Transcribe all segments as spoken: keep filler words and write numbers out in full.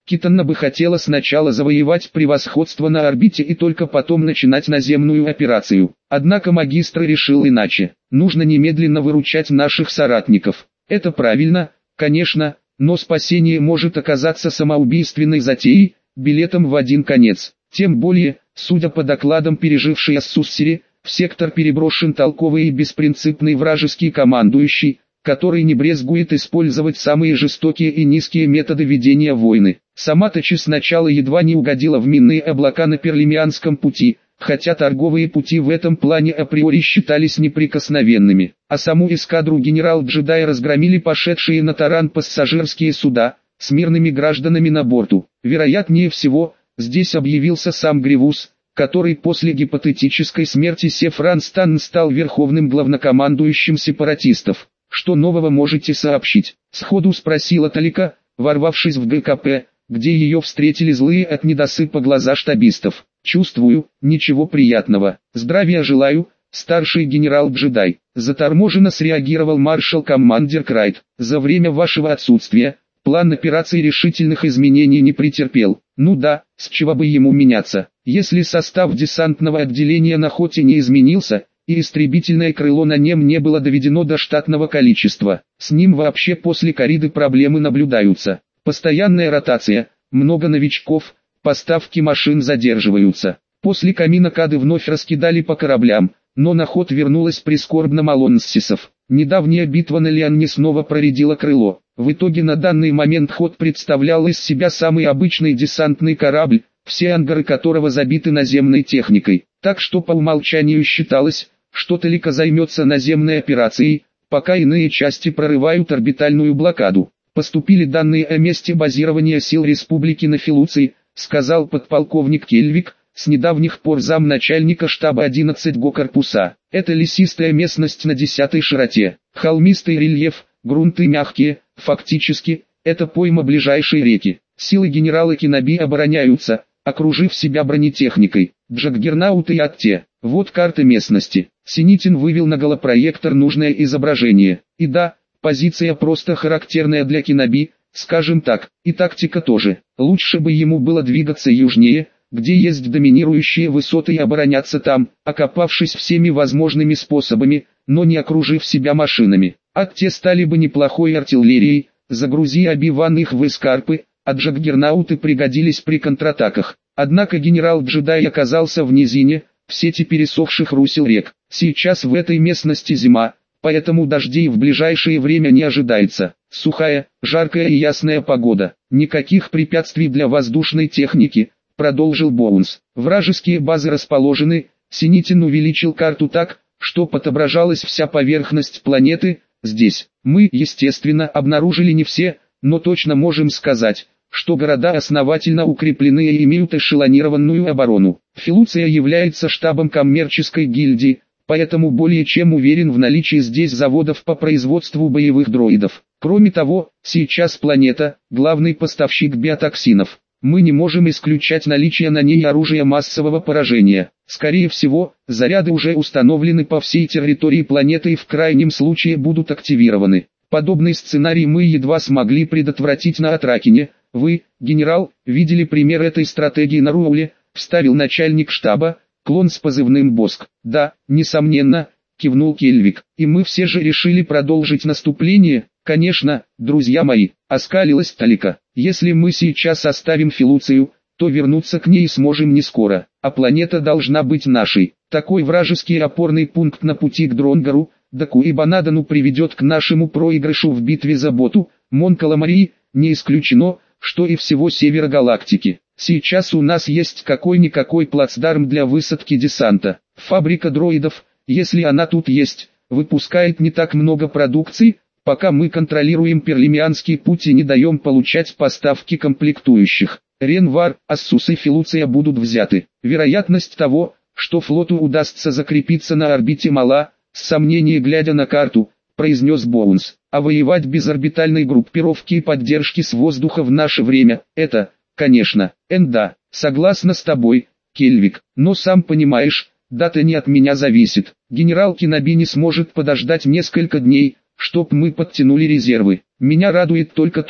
Китана бы хотела сначала завоевать превосходство на орбите и только потом начинать наземную операцию. Однако магистр решил иначе. Нужно немедленно выручать наших соратников. Это правильно, конечно, но спасение может оказаться самоубийственной затеей, билетом в один конец. Тем более, судя по докладам пережившей Ассуссери, в сектор переброшен толковый и беспринципный вражеский командующий, который не брезгует использовать самые жестокие и низкие методы ведения войны. Сама Тачи сначала едва не угодила в минные облака на Перлимианском пути, хотя торговые пути в этом плане априори считались неприкосновенными. А саму эскадру генерал-джедай разгромили пошедшие на таран пассажирские суда, с мирными гражданами на борту. Вероятнее всего, здесь объявился сам Гривус, который после гипотетической смерти Сефран Стан стал верховным главнокомандующим сепаратистов. «Что нового можете сообщить?» — сходу спросила Талика, ворвавшись в ГКП, где ее встретили злые от недосыпа глаза штабистов. «Чувствую, ничего приятного. Здравия желаю, старший генерал-джедай», — заторможенно среагировал маршал-командир Крайт. «За время вашего отсутствия, план операции решительных изменений не претерпел. Ну да, с чего бы ему меняться, если состав десантного отделения на Хоте не изменился, и истребительное крыло на нем не было доведено до штатного количества. С ним вообще после корриды проблемы наблюдаются. Постоянная ротация, много новичков, поставки машин задерживаются. После камина кады вновь раскидали по кораблям, но на Хот вернулась прискорбно Малонссисов. Недавняя битва на Лианне снова проредила крыло. В итоге на данный момент Хот представлял из себя самый обычный десантный корабль, все ангары которого забиты наземной техникой. Так что по умолчанию считалось, что Талика займется наземной операцией, пока иные части прорывают орбитальную блокаду. Поступили данные о месте базирования сил Республики на Филуции, сказал подполковник Кельвик, с недавних пор замначальника штаба одиннадцатого го корпуса. Это лесистая местность на десятой широте, холмистый рельеф, грунты мягкие, фактически, это пойма ближайшей реки. Силы генерала Киноби обороняются, окружив себя бронетехникой, Джаггернауты и Атте. Вот карта местности. Синитин вывел на голопроектор нужное изображение. И да, позиция просто характерная для Киноби, скажем так, и тактика тоже. Лучше бы ему было двигаться южнее, где есть доминирующие высоты, и обороняться там, окопавшись всеми возможными способами, но не окружив себя машинами. Атте стали бы неплохой артиллерией, загрузи Оби-Ван их в эскарпы, а Джаггернауты пригодились при контратаках. Однако генерал-джедай оказался в низине, в сети пересохших русел рек. Сейчас в этой местности зима, поэтому дождей в ближайшее время не ожидается. Сухая, жаркая и ясная погода. Никаких препятствий для воздушной техники, продолжил Боунс. Вражеские базы расположены, Синитин увеличил карту так, что отображалась вся поверхность планеты. Здесь мы, естественно, обнаружили не все, но точно можем сказать, что города основательно укреплены и имеют эшелонированную оборону. Филуция является штабом коммерческой гильдии, поэтому более чем уверен в наличии здесь заводов по производству боевых дроидов. Кроме того, сейчас планета – главный поставщик биотоксинов. Мы не можем исключать наличие на ней оружия массового поражения. Скорее всего, заряды уже установлены по всей территории планеты и в крайнем случае будут активированы. Подобный сценарий мы едва смогли предотвратить на Атракине. Вы, генерал, видели пример этой стратегии на Руоле, вставил начальник штаба, клон с позывным Боск. Да, несомненно, кивнул Кельвик. И мы все же решили продолжить наступление. Конечно, друзья мои, оскалилась Талика. Если мы сейчас оставим Филуцию, то вернуться к ней сможем не скоро, а планета должна быть нашей. Такой вражеский опорный пункт на пути к Дронгару, Даку и Банадану приведет к нашему проигрышу в битве за Боту, Мон-Каламарии, не исключено, что и всего севера галактики. Сейчас у нас есть какой-никакой плацдарм для высадки десанта. Фабрика дроидов, если она тут есть, выпускает не так много продукции, пока мы контролируем Перлимианский путь и не даем получать поставки комплектующих. Ренвар, Ассус и Филуция будут взяты. Вероятность того, что флоту удастся закрепиться на орбите, мала, с сомнением глядя на карту, произнес Боунс. А воевать без орбитальной группировки и поддержки с воздуха в наше время, это, конечно, энда. Согласна с тобой, Кельвик, но сам понимаешь, дата не от меня зависит. Генерал Киноби не сможет подождать несколько дней, чтоб мы подтянули резервы. Меня радует только то,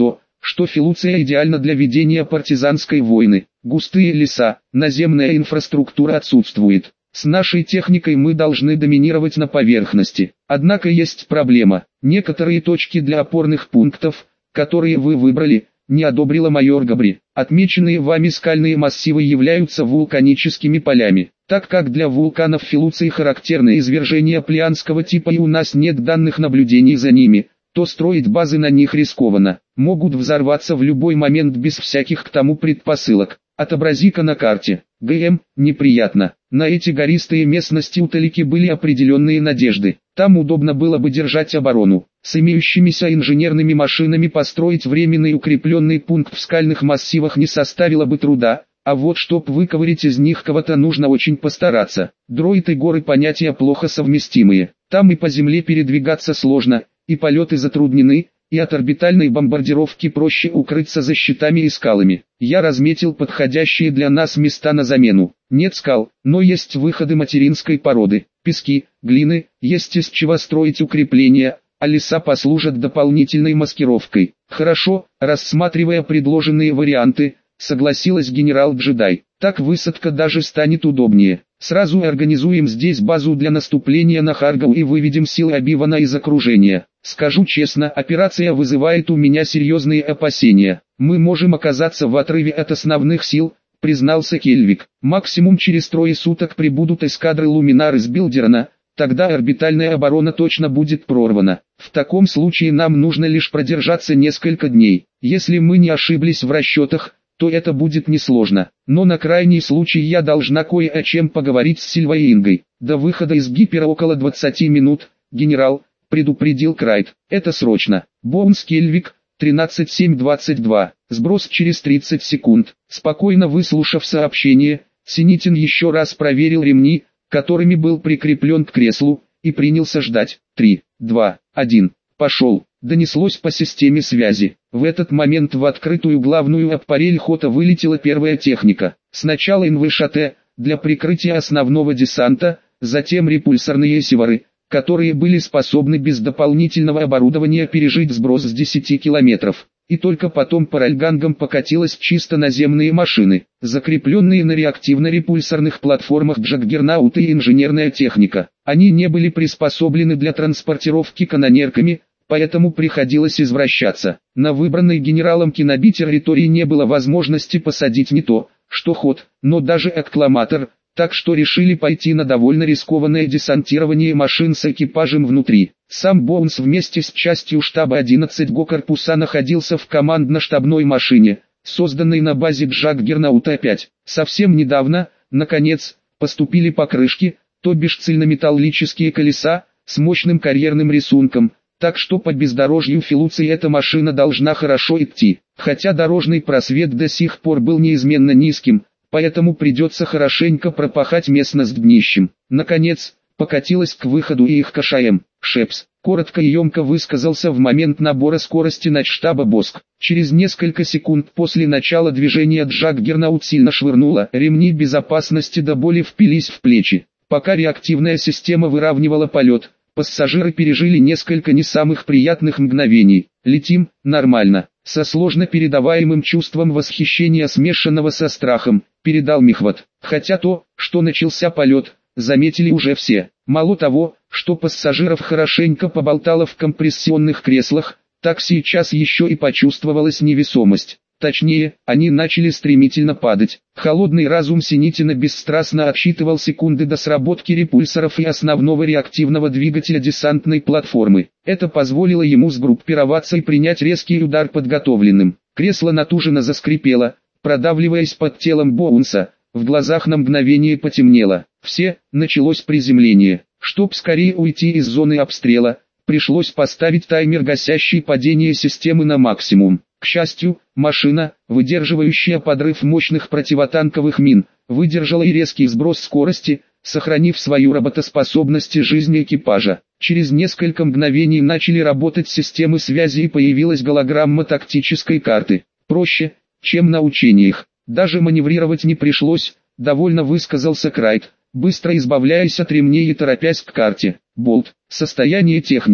что Филуция идеальна для ведения партизанской войны. Густые леса, наземная инфраструктура отсутствует. С нашей техникой мы должны доминировать на поверхности. Однако есть проблема. Некоторые точки для опорных пунктов, которые вы выбрали, не одобрила майор Габри. Отмеченные вами скальные массивы являются вулканическими полями. Так как для вулканов Филуции характерны извержения плеянского типа и у нас нет данных наблюдений за ними, то строить базы на них рискованно. Могут взорваться в любой момент без всяких к тому предпосылок. Отобрази-ка на карте. ГМ, неприятно. На эти гористые местности у Талики были определенные надежды. Там удобно было бы держать оборону. С имеющимися инженерными машинами построить временный укрепленный пункт в скальных массивах не составило бы труда, а вот чтоб выковырять из них кого-то нужно очень постараться. Дроид и горы понятия плохо совместимые. Там и по земле передвигаться сложно, и полеты затруднены, и от орбитальной бомбардировки проще укрыться за щитами и скалами. Я разметил подходящие для нас места на замену. Нет скал, но есть выходы материнской породы, пески, глины, есть из чего строить укрепления, а леса послужат дополнительной маскировкой. Хорошо, рассматривая предложенные варианты, согласилась генерал-джедай. Так высадка даже станет удобнее. Сразу организуем здесь базу для наступления на Харгау и выведем силы Обивана из окружения. Скажу честно, операция вызывает у меня серьезные опасения. Мы можем оказаться в отрыве от основных сил, признался Кельвик. Максимум через трое суток прибудут эскадры Луминар из Билдерна, тогда орбитальная оборона точно будет прорвана. В таком случае нам нужно лишь продержаться несколько дней. Если мы не ошиблись в расчетах, то это будет несложно. Но на крайний случай я должна кое о чем поговорить с Сильвой и Ингой. До выхода из гипера около двадцати минут, генерал, предупредил Крайт. Это срочно. Боунс Кельвик, тринадцать семь двадцать два. Сброс через тридцать секунд. Спокойно выслушав сообщение, Синитин еще раз проверил ремни, которыми был прикреплен к креслу, и принялся ждать. три, два, один. Пошел. Донеслось по системе связи. В этот момент в открытую главную аппарель Хота вылетела первая техника. Сначала НВШТ, для прикрытия основного десанта, затем репульсорные севары, которые были способны без дополнительного оборудования пережить сброс с десяти километров. И только потом по ральгангам покатилась чисто наземные машины, закрепленные на реактивно-репульсорных платформах Джаггернауты и инженерная техника. Они не были приспособлены для транспортировки канонерками, поэтому приходилось извращаться. На выбранной генералом Киноби территории не было возможности посадить не то, что ход, но даже эккламатор, так что решили пойти на довольно рискованное десантирование машин с экипажем внутри. Сам Боунс вместе с частью штаба одиннадцать го корпуса находился в командно-штабной машине, созданной на базе Джаггернаута пять. Совсем недавно, наконец, поступили покрышки, то бишь цельнометаллические колеса, с мощным карьерным рисунком, так что по бездорожью Филуции эта машина должна хорошо идти, хотя дорожный просвет до сих пор был неизменно низким, поэтому придется хорошенько пропахать местность днищем. Наконец, покатилась к выходу и их КШМ. Шепс, коротко и емко высказался в момент набора скорости начштаба Боск. Через несколько секунд после начала движения Джаггернаут сильно швырнула, ремни безопасности до боли впились в плечи. Пока реактивная система выравнивала полет, пассажиры пережили несколько не самых приятных мгновений. Летим, нормально, со сложно передаваемым чувством восхищения, смешанного со страхом, передал Михват. Хотя то, что начался полет, заметили уже все. Мало того, что пассажиров хорошенько поболтало в компрессионных креслах, так сейчас еще и почувствовалась невесомость. Точнее, они начали стремительно падать. Холодный разум Синитина бесстрастно отсчитывал секунды до сработки репульсоров и основного реактивного двигателя десантной платформы. Это позволило ему сгруппироваться и принять резкий удар подготовленным. Кресло натужно заскрипело, продавливаясь под телом Боунса. В глазах на мгновение потемнело. Все, началось приземление. Чтоб скорее уйти из зоны обстрела, пришлось поставить таймер, гасящий падение системы на максимум. К счастью, машина, выдерживающая подрыв мощных противотанковых мин, выдержала и резкий сброс скорости, сохранив свою работоспособность и жизнь экипажа. Через несколько мгновений начали работать системы связи и появилась голограмма тактической карты. Проще, чем на учениях. Даже маневрировать не пришлось, довольно высказался Крайт, быстро избавляясь от ремней и торопясь к карте. Болт. Состояние техники.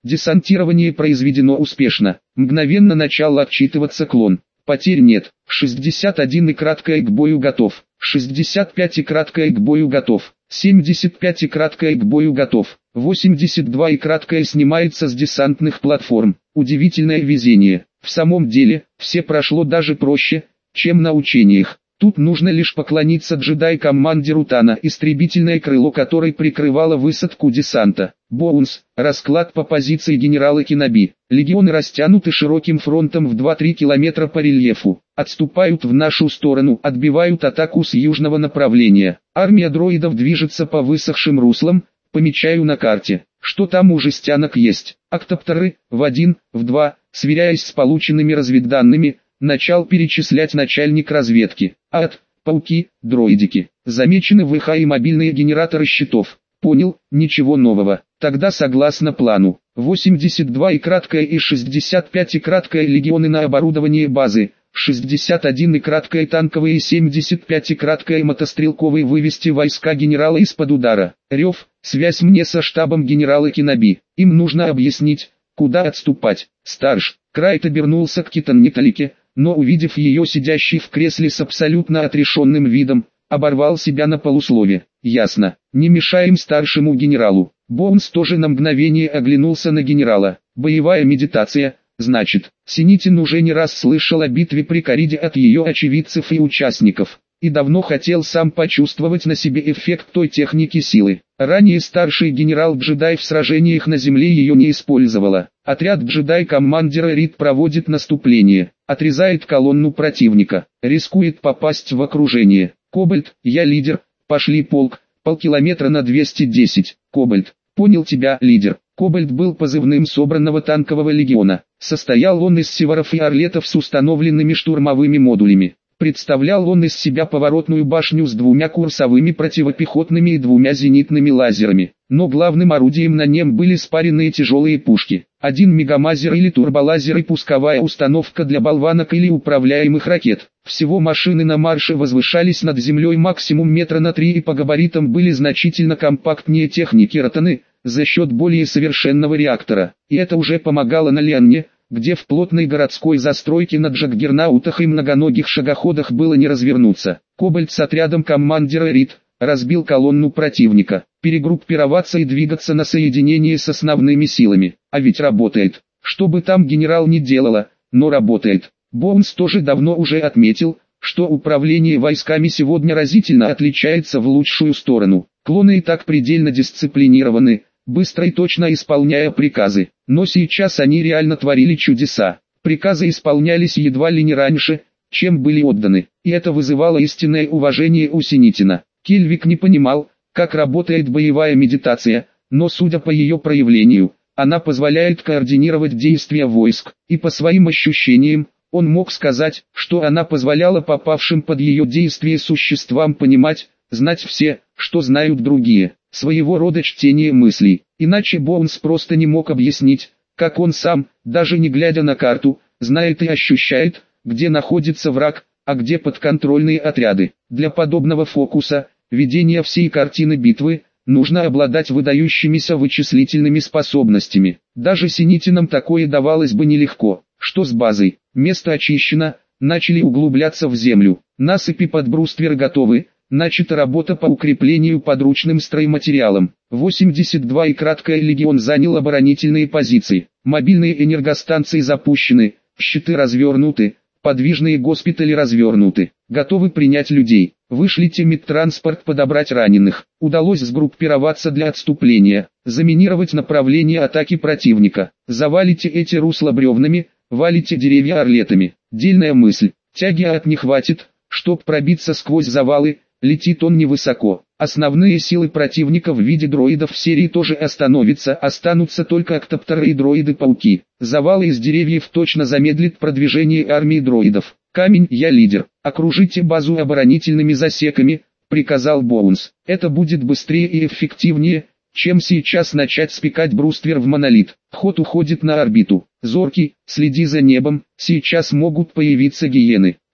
Десантирование произведено успешно. Мгновенно начал отчитываться клон. Потерь нет. шестьдесят один и краткое к бою готов. шестьдесят пять и краткое к бою готов. семьдесят пять и краткое к бою готов. восемьдесят два и краткое снимается с десантных платформ. Удивительное везение. В самом деле, все прошло даже проще, чем на учениях. Тут нужно лишь поклониться джедай-командиру Тана, истребительное крыло которой прикрывало высадку десанта. Боунс, расклад по позиции генерала Кеноби. Легионы растянуты широким фронтом в два-три километра по рельефу. Отступают в нашу сторону, отбивают атаку с южного направления. Армия дроидов движется по высохшим руслам, помечаю на карте. Что там у жестянок есть? Октоптеры, в один, в два, сверяясь с полученными разведданными, начал перечислять начальник разведки. Ад, пауки, дроидики. Замечены ВХ и мобильные генераторы щитов. Понял, ничего нового. Тогда согласно плану. восемьдесят два и краткое и шестьдесят пять и краткое легионы на оборудование базы. шестьдесят один и краткое танковые и семьдесят пять и краткое мотострелковые вывести войска генерала из-под удара. Рев, связь мне со штабом генерала Кеноби. Им нужно объяснить, куда отступать. Старш, Крайт обернулся к Китан Ниталике, но увидев ее сидящей в кресле с абсолютно отрешенным видом, оборвал себя на полуслове. Ясно, не мешаем старшему генералу. Боунс тоже на мгновение оглянулся на генерала. Боевая медитация, значит. Синитин уже не раз слышал о битве при Кариде от ее очевидцев и участников, и давно хотел сам почувствовать на себе эффект той техники силы. Ранее старший генерал-джедай в сражениях на земле ее не использовала. Отряд джедай-командира Рид проводит наступление, отрезает колонну противника, рискует попасть в окружение. Кобальт, я лидер, пошли полк, полкилометра на двести десять. Кобальт, понял тебя, лидер. Кобальт был позывным собранного танкового легиона. Состоял он из северов и орлетов с установленными штурмовыми модулями. Представлял он из себя поворотную башню с двумя курсовыми противопехотными и двумя зенитными лазерами. Но главным орудием на нем были спаренные тяжелые пушки. Один мегамазер или турболазер и пусковая установка для болванок или управляемых ракет. Всего машины на марше возвышались над землей максимум метра на три и по габаритам были значительно компактнее техники Ротаны, за счет более совершенного реактора. И это уже помогало на Лианне, где в плотной городской застройке на джаггернаутах и многоногих шагоходах было не развернуться. Кобальт с отрядом командира Рид разбил колонну противника, перегруппироваться и двигаться на соединение с основными силами. А ведь работает. Что бы там генерал ни делала, но работает. Боунс тоже давно уже отметил, что управление войсками сегодня разительно отличается в лучшую сторону. Клоны и так предельно дисциплинированы, быстро и точно исполняя приказы, но сейчас они реально творили чудеса. Приказы исполнялись едва ли не раньше, чем были отданы, и это вызывало истинное уважение у Синитина. Кельвик не понимал, как работает боевая медитация, но судя по ее проявлению, она позволяет координировать действия войск, и по своим ощущениям, он мог сказать, что она позволяла попавшим под ее действие существам понимать, знать все, что знают другие. Своего рода чтение мыслей. Иначе Боунс просто не мог объяснить, как он сам, даже не глядя на карту, знает и ощущает, где находится враг, а где подконтрольные отряды. Для подобного фокуса, ведения всей картины битвы, нужно обладать выдающимися вычислительными способностями. Даже Синитинам такое давалось бы нелегко. Что с базой? Место очищено, начали углубляться в землю. Насыпи под бруствер готовы. Начата работа по укреплению подручным стройматериалом. восемьдесят два и краткое легион занял оборонительные позиции. Мобильные энергостанции запущены, щиты развернуты, подвижные госпитали развернуты. Готовы принять людей. Вышлите медтранспорт подобрать раненых. Удалось сгруппироваться для отступления. Заминировать направление атаки противника. Завалите эти русла бревнами, валите деревья орлетами. Дельная мысль. Тяги от них хватит, чтоб пробиться сквозь завалы. Летит он невысоко. Основные силы противника в виде дроидов в серии тоже остановятся, останутся только октоптеры и дроиды-пауки. Завалы из деревьев точно замедлит продвижение армии дроидов. Камень, я лидер. Окружите базу оборонительными засеками, приказал Боунс. Это будет быстрее и эффективнее, чем сейчас начать спекать бруствер в монолит. Ход уходит на орбиту. Зоркий, следи за небом, сейчас могут появиться гиены.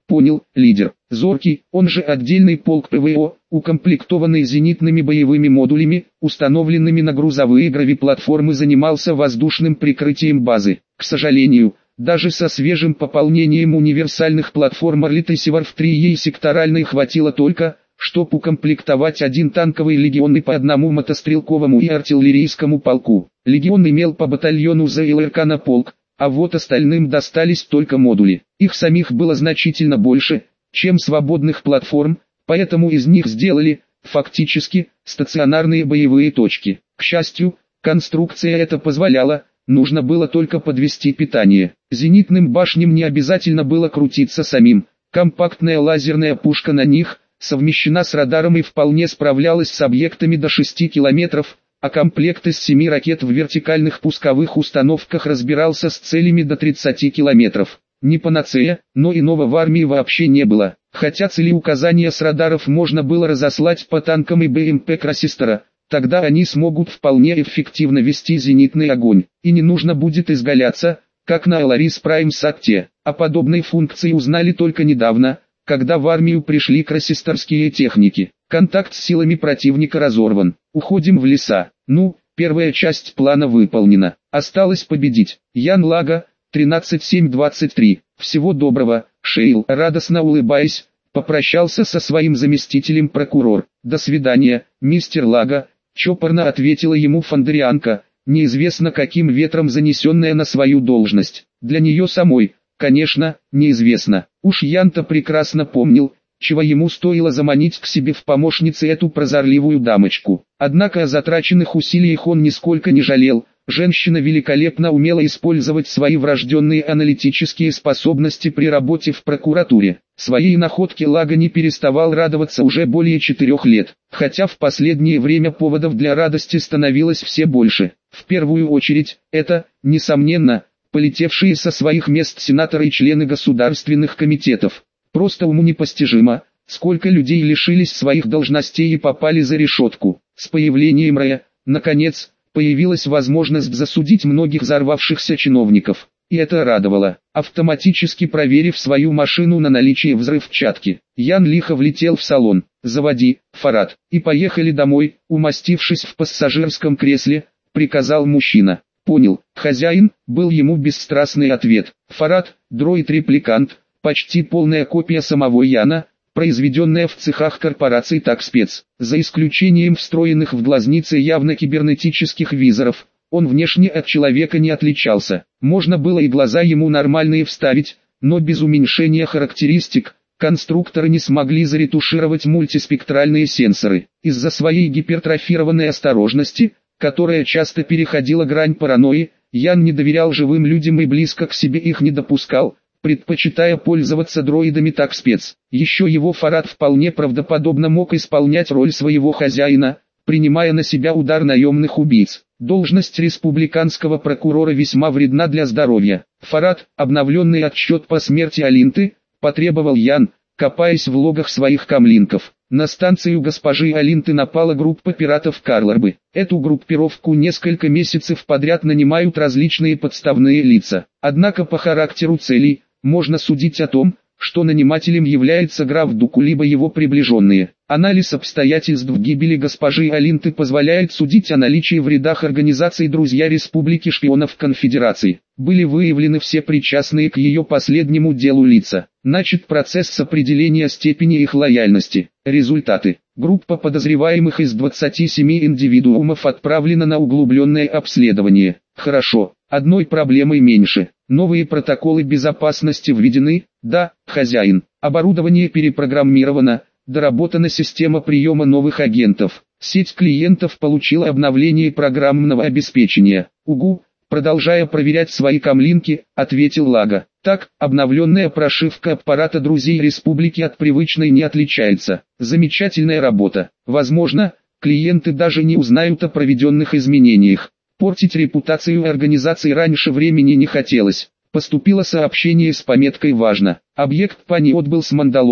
Понял, лидер. Зоркий, он же отдельный полк ПВО, укомплектованный зенитными боевыми модулями, установленными на грузовые гравиплатформы, занимался воздушным прикрытием базы. К сожалению, даже со свежим пополнением универсальных платформ Орлит и Севарф три ей секторальной хватило только, чтобы укомплектовать один танковый легион и по одному мотострелковому и артиллерийскому полку. Легион имел по батальону за ЛРК на полк, а вот остальным достались только модули. Их самих было значительно больше, чем свободных платформ, поэтому из них сделали, фактически, стационарные боевые точки. К счастью, конструкция это позволяла, нужно было только подвести питание. Зенитным башням не обязательно было крутиться самим, компактная лазерная пушка на них, совмещена с радаром и вполне справлялась с объектами до шести километров, а комплект из семи ракет в вертикальных пусковых установках разбирался с целями до тридцати километров. Не панацея, но иного в армии вообще не было, хотя целеуказания с радаров можно было разослать по танкам и БМП Красистера, тогда они смогут вполне эффективно вести зенитный огонь, и не нужно будет изгаляться, как на Аларис Прайм Сатте. О подобной функции узнали только недавно, когда в армию пришли красистерские техники. Контакт с силами противника разорван. Уходим в леса. Ну, первая часть плана выполнена. Осталось победить. Ян Лага, тринадцать семь двадцать три. Всего доброго, Шейл. Радостно улыбаясь, попрощался со своим заместителем прокурор. До свидания, мистер Лага, чопорно ответила ему фондерианка, неизвестно каким ветром занесенная на свою должность. Для нее самой, конечно, неизвестно. Уж Ян-то прекрасно помнил, чего ему стоило заманить к себе в помощницы эту прозорливую дамочку. Однако о затраченных усилиях он нисколько не жалел. Женщина великолепно умела использовать свои врожденные аналитические способности при работе в прокуратуре. Своей находке Лага не переставал радоваться уже более четырех лет, хотя в последнее время поводов для радости становилось все больше. В первую очередь, это, несомненно, полетевшие со своих мест сенаторы и члены государственных комитетов. Просто уму непостижимо, сколько людей лишились своих должностей и попали за решетку. С появлением РАЯ, наконец, появилась возможность засудить многих взорвавшихся чиновников. И это радовало. Автоматически проверив свою машину на наличие взрывчатки, Ян лихо влетел в салон. «Заводи, Фарад, и поехали домой», умастившись в пассажирском кресле, приказал мужчина. «Понял, хозяин», был ему бесстрастный ответ. Фарад, дроид-репликант, почти полная копия самого Яна, произведенная в цехах корпораций Такспец. За исключением встроенных в глазницы явно кибернетических визоров, он внешне от человека не отличался. Можно было и глаза ему нормальные вставить, но без уменьшения характеристик, конструкторы не смогли заретушировать мультиспектральные сенсоры. Из-за своей гипертрофированной осторожности, которая часто переходила грань паранойи, Ян не доверял живым людям и близко к себе их не допускал, предпочитая пользоваться дроидами Такспец. Еще его Фарад вполне правдоподобно мог исполнять роль своего хозяина, принимая на себя удар наемных убийц. Должность республиканского прокурора весьма вредна для здоровья. Фарад, обновленный отчет по смерти Алинты, потребовал Ян, копаясь в логах своих камлинков. На станцию госпожи Алинты напала группа пиратов Карларбы. Эту группировку несколько месяцев подряд нанимают различные подставные лица. Однако по характеру целей, можно судить о том, что нанимателем является граф Дуку либо его приближенные. Анализ обстоятельств гибели госпожи Алинты позволяет судить о наличии в рядах организации «Друзья Республики Шпионов Конфедерации». Были выявлены все причастные к ее последнему делу лица. Начат процесс с определения степени их лояльности. Результаты. Группа подозреваемых из двадцати семи индивидуумов отправлена на углубленное обследование. Хорошо, одной проблемой меньше. Новые протоколы безопасности введены, да, хозяин. Оборудование перепрограммировано, доработана система приема новых агентов. Сеть клиентов получила обновление программного обеспечения. Угу, продолжая проверять свои камлинки, ответил Лага. Так, обновленная прошивка аппарата друзей республики от привычной не отличается. Замечательная работа. Возможно, клиенты даже не узнают о проведенных изменениях. Портить репутацию организации раньше времени не хотелось. Поступило сообщение с пометкой «Важно». Объект Пани отбыл с Мандалора.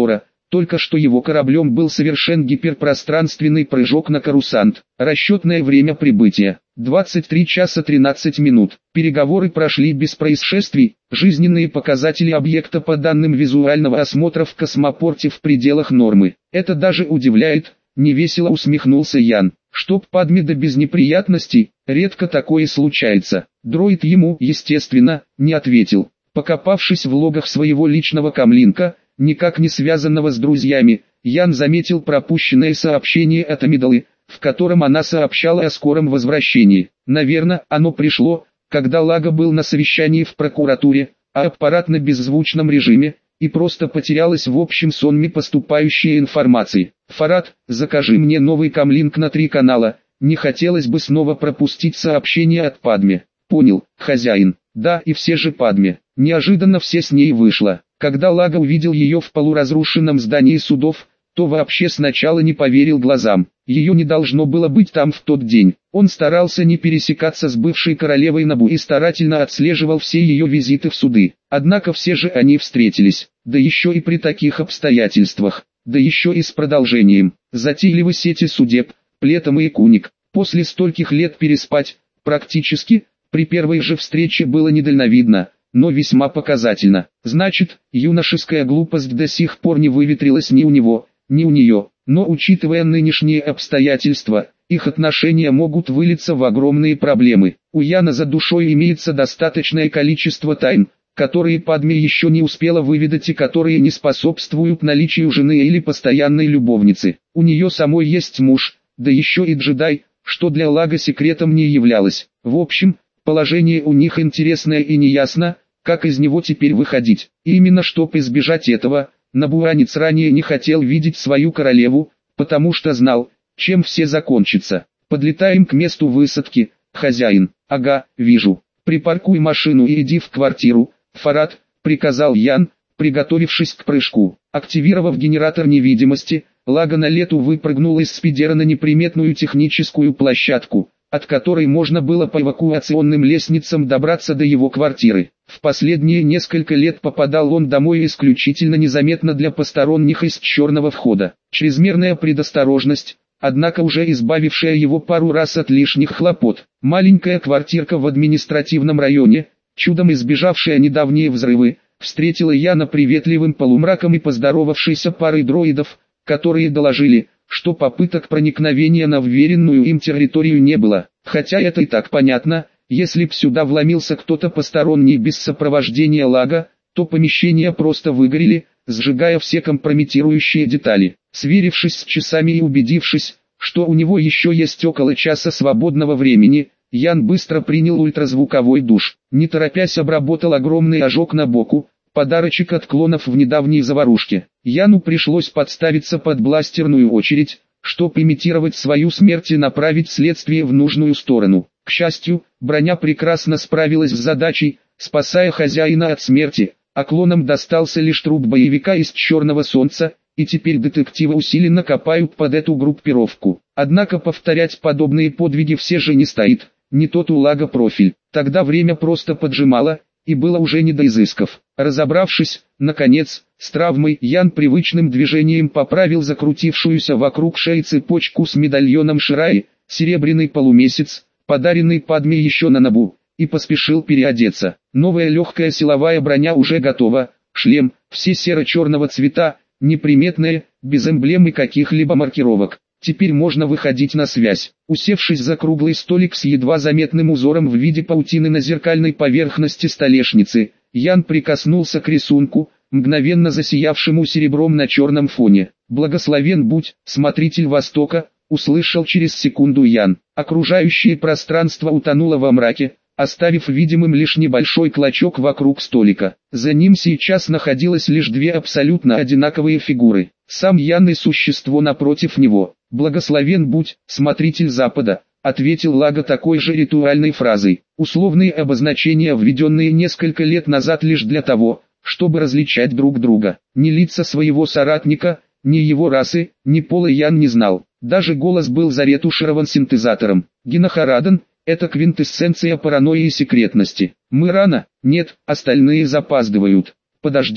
только что его кораблем был совершен гиперпространственный прыжок на Корусант. Расчетное время прибытия – двадцать три часа тринадцать минут. Переговоры прошли без происшествий, жизненные показатели объекта по данным визуального осмотра в космопорте в пределах нормы. Это даже удивляет, невесело усмехнулся Ян. Чтоб Падме да без неприятностей, редко такое случается. Дроид ему, естественно, не ответил. Покопавшись в логах своего личного камлинка, никак не связанного с друзьями, Ян заметил пропущенное сообщение от Амидалы, в котором она сообщала о скором возвращении. Наверное, оно пришло, когда Лага был на совещании в прокуратуре, а аппарат на беззвучном режиме, и просто потерялась в общем сонме поступающей информации. «Фарад, закажи мне новый камлинк на три канала, не хотелось бы снова пропустить сообщение от Падме». «Понял, хозяин». «Да, и все же Падме». Неожиданно все с ней вышло. Когда Лага увидел ее в полуразрушенном здании судов, то вообще сначала не поверил глазам. Ее не должно было быть там в тот день. Он старался не пересекаться с бывшей королевой Набу и старательно отслеживал все ее визиты в суды. Однако все же они встретились, да еще и при таких обстоятельствах, да еще и с продолжением. Затейливой сети судеб, Плетом и Куник. После стольких лет переспать, практически, при первой же встрече было недальновидно, но весьма показательно. Значит, юношеская глупость до сих пор не выветрилась ни у него, ни у нее. Но учитывая нынешние обстоятельства, их отношения могут вылиться в огромные проблемы. У Яна за душой имеется достаточное количество тайн, которые Падме еще не успела выведать и которые не способствуют наличию жены или постоянной любовницы. У нее самой есть муж, да еще и джедай, что для Лага секретом не являлось. В общем, положение у них интересное и неясно, как из него теперь выходить. И именно чтобы избежать этого, Набуанец ранее не хотел видеть свою королеву, потому что знал, чем все закончится. «Подлетаем к месту высадки, хозяин». «Ага, вижу. Припаркуй машину и иди в квартиру, Фарад», — приказал Ян, приготовившись к прыжку. Активировав генератор невидимости, Лага на лету выпрыгнул из спидера на неприметную техническую площадку, от которой можно было по эвакуационным лестницам добраться до его квартиры. В последние несколько лет попадал он домой исключительно незаметно для посторонних из черного входа. Чрезмерная предосторожность, однако уже избавившая его пару раз от лишних хлопот. Маленькая квартирка в административном районе, чудом избежавшая недавние взрывы, встретила Яна приветливым полумраком и поздоровавшейся парой дроидов, которые доложили, что попыток проникновения на вверенную им территорию не было. Хотя это и так понятно, если б сюда вломился кто-то посторонний без сопровождения Лага, то помещения просто выгорели, сжигая все компрометирующие детали. Сверившись с часами и убедившись, что у него еще есть около часа свободного времени, Ян быстро принял ультразвуковой душ. Не торопясь обработал огромный ожог на боку, подарочек от клонов в недавней заварушке. Яну пришлось подставиться под бластерную очередь, чтобы имитировать свою смерть и направить следствие в нужную сторону. К счастью, броня прекрасно справилась с задачей, спасая хозяина от смерти, а клонам достался лишь труп боевика из Черного Солнца, и теперь детективы усиленно копают под эту группировку. Однако повторять подобные подвиги все же не стоит, не тот у Лага профиль. Тогда время просто поджимало, и было уже не до изысков. Разобравшись, наконец, с травмой, Ян привычным движением поправил закрутившуюся вокруг шеи цепочку с медальоном Шираи, серебряный полумесяц, подаренный Падме еще на Набу, и поспешил переодеться. Новая легкая силовая броня уже готова, шлем, все серо-черного цвета, неприметные, без эмблем и каких-либо маркировок. Теперь можно выходить на связь. Усевшись за круглый столик с едва заметным узором в виде паутины на зеркальной поверхности столешницы, Ян прикоснулся к рисунку, мгновенно засиявшему серебром на черном фоне. «Благословен будь, смотритель Востока», — услышал через секунду Ян. Окружающее пространство утонуло во мраке, оставив видимым лишь небольшой клочок вокруг столика. За ним сейчас находилось лишь две абсолютно одинаковые фигуры. Сам Ян и существо напротив него. «Благословен будь, смотритель Запада», — ответил Лага такой же ритуальной фразой. Условные обозначения, введенные несколько лет назад лишь для того, чтобы различать друг друга. Ни лица своего соратника, ни его расы, ни пола Ян не знал. Даже голос был заретуширован синтезатором. Генохараден — это квинтэссенция паранойи и секретности. Мы рано? Нет, остальные запаздывают. Подождем.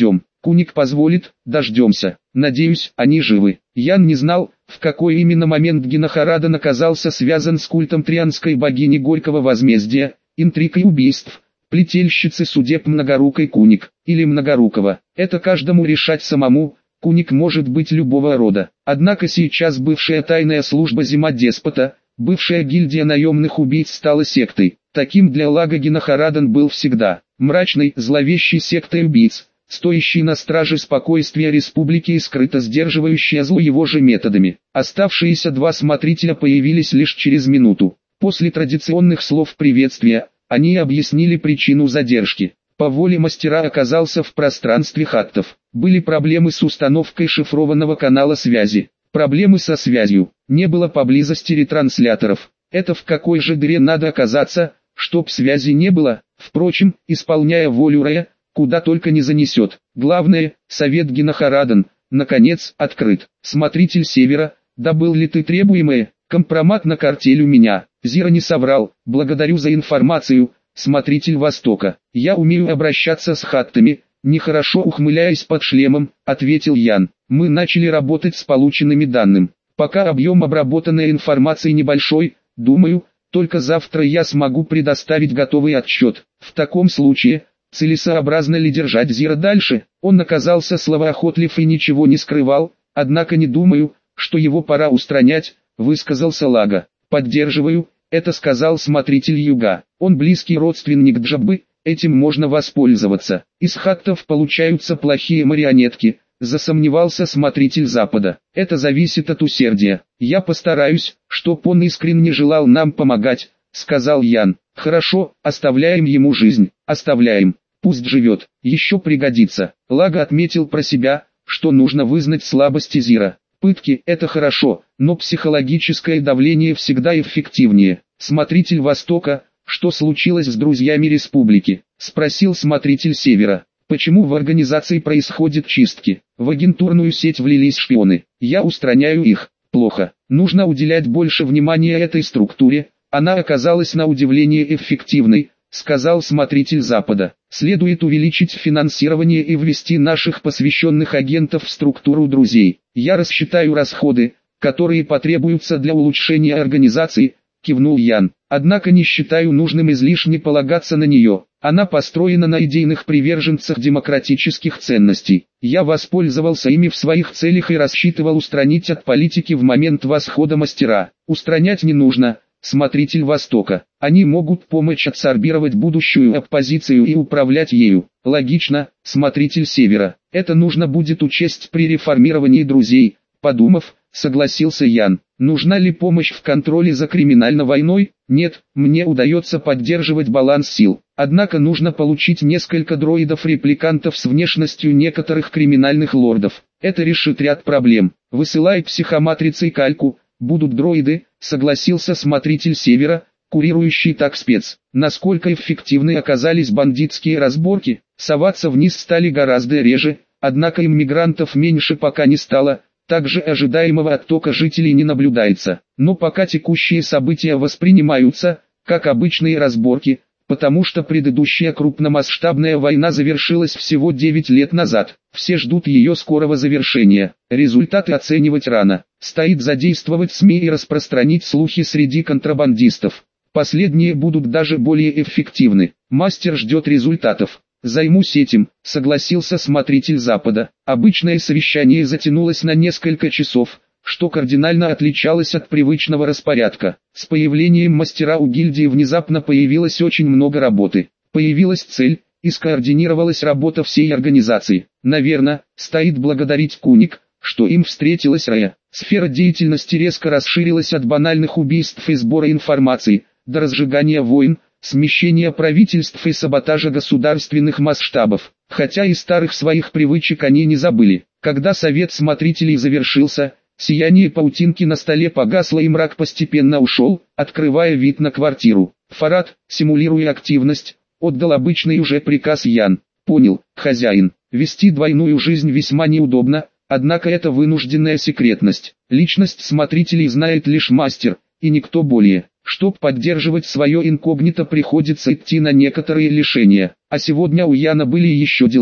Куник позволит, дождемся. Надеюсь, они живы. Ян не знал, в какой именно момент Генохарадан оказался связан с культом трианской богини Горького возмездия, интриг и убийств, плетельщицы судеб Многорукой Куник, или Многорукого. Это каждому решать самому. Куник может быть любого рода. Однако сейчас бывшая тайная служба Зима-деспота, бывшая гильдия наемных убийц стала сектой. Таким для Лага Генохарадан был всегда. Мрачной, зловещей сектой убийц, стоящей на страже спокойствия республики и скрыто сдерживающей зло его же методами. Оставшиеся два смотрителя появились лишь через минуту. После традиционных слов приветствия, они объяснили причину задержки. По воле мастера оказался в пространстве хаттов. Были проблемы с установкой шифрованного канала связи. Проблемы со связью. Не было поблизости ретрансляторов. Это в какой же дыре надо оказаться, чтоб связи не было? Впрочем, исполняя волю Рэя, куда только не занесет. Главное, совет Генохарадан, наконец, открыт. Смотритель Севера, добыл ли ты требуемое? Компромат на картель у меня. Зира не соврал. Благодарю за информацию. Смотритель Востока. Я умею обращаться с хаттами, нехорошо ухмыляясь под шлемом, ответил Ян. Мы начали работать с полученными данными. Пока объем обработанной информации небольшой, думаю, только завтра я смогу предоставить готовый отчет. В таком случае, целесообразно ли держать Зира дальше? Он оказался словоохотлив и ничего не скрывал, однако не думаю, что его пора устранять, высказался Лага. Поддерживаю. Это сказал смотритель Юга. Он близкий родственник Джаббы, этим можно воспользоваться. Из хаттов получаются плохие марионетки, засомневался смотритель Запада. Это зависит от усердия. Я постараюсь, чтоб он искренне желал нам помогать, сказал Ян. Хорошо, оставляем ему жизнь, оставляем. Пусть живет, еще пригодится. Лага отметил про себя, что нужно вызнать слабости Зира. Пытки – это хорошо, но психологическое давление всегда эффективнее. Смотритель Востока, что случилось с друзьями республики? Спросил смотритель Севера. Почему в организации происходят чистки? В агентурную сеть влились шпионы. Я устраняю их. Плохо. Нужно уделять больше внимания этой структуре. Она оказалась на удивление эффективной, сказал смотритель Запада. Следует увеличить финансирование и ввести наших посвященных агентов в структуру друзей. Я рассчитаю расходы, которые потребуются для улучшения организации, кивнул Ян. Однако не считаю нужным излишне полагаться на нее. Она построена на идейных приверженцах демократических ценностей. Я воспользовался ими в своих целях и рассчитывал устранить от политики в момент восхода мастера. Устранять не нужно. Смотритель Востока. Они могут помочь адсорбировать будущую оппозицию и управлять ею. Логично, смотритель Севера. Это нужно будет учесть при реформировании друзей. Подумав, согласился Ян. Нужна ли помощь в контроле за криминальной войной? Нет, мне удается поддерживать баланс сил. Однако нужно получить несколько дроидов-репликантов с внешностью некоторых криминальных лордов. Это решит ряд проблем. Высылай психоматрицей кальку. Будут дроиды, согласился смотритель Севера, курирующий так спец. Насколько эффективны оказались бандитские разборки, соваться вниз стали гораздо реже, однако иммигрантов меньше пока не стало, также ожидаемого оттока жителей не наблюдается. Но пока текущие события воспринимаются, как обычные разборки, потому что предыдущая крупномасштабная война завершилась всего девять лет назад. Все ждут ее скорого завершения. Результаты оценивать рано. Стоит задействовать СМИ и распространить слухи среди контрабандистов. Последние будут даже более эффективны. Мастер ждет результатов. Займусь этим, согласился смотритель Запада. Обычное совещание затянулось на несколько часов, что кардинально отличалось от привычного распорядка. С появлением мастера у гильдии внезапно появилось очень много работы. Появилась цель, и скоординировалась работа всей организации. Наверное, стоит благодарить Куник, что им встретилась Рэя. Сфера деятельности резко расширилась от банальных убийств и сбора информации, до разжигания войн, смещения правительств и саботажа государственных масштабов. Хотя и старых своих привычек они не забыли. Когда совет смотрителей завершился, сияние паутинки на столе погасло и мрак постепенно ушел, открывая вид на квартиру. Фарад, симулируя активность, отдал обычный уже приказ Ян. Понял, хозяин. Вести двойную жизнь весьма неудобно, однако это вынужденная секретность. Личность смотрителей знает лишь мастер, и никто более. Чтоб поддерживать свое инкогнито, приходится идти на некоторые лишения. А сегодня у Яна были еще дела,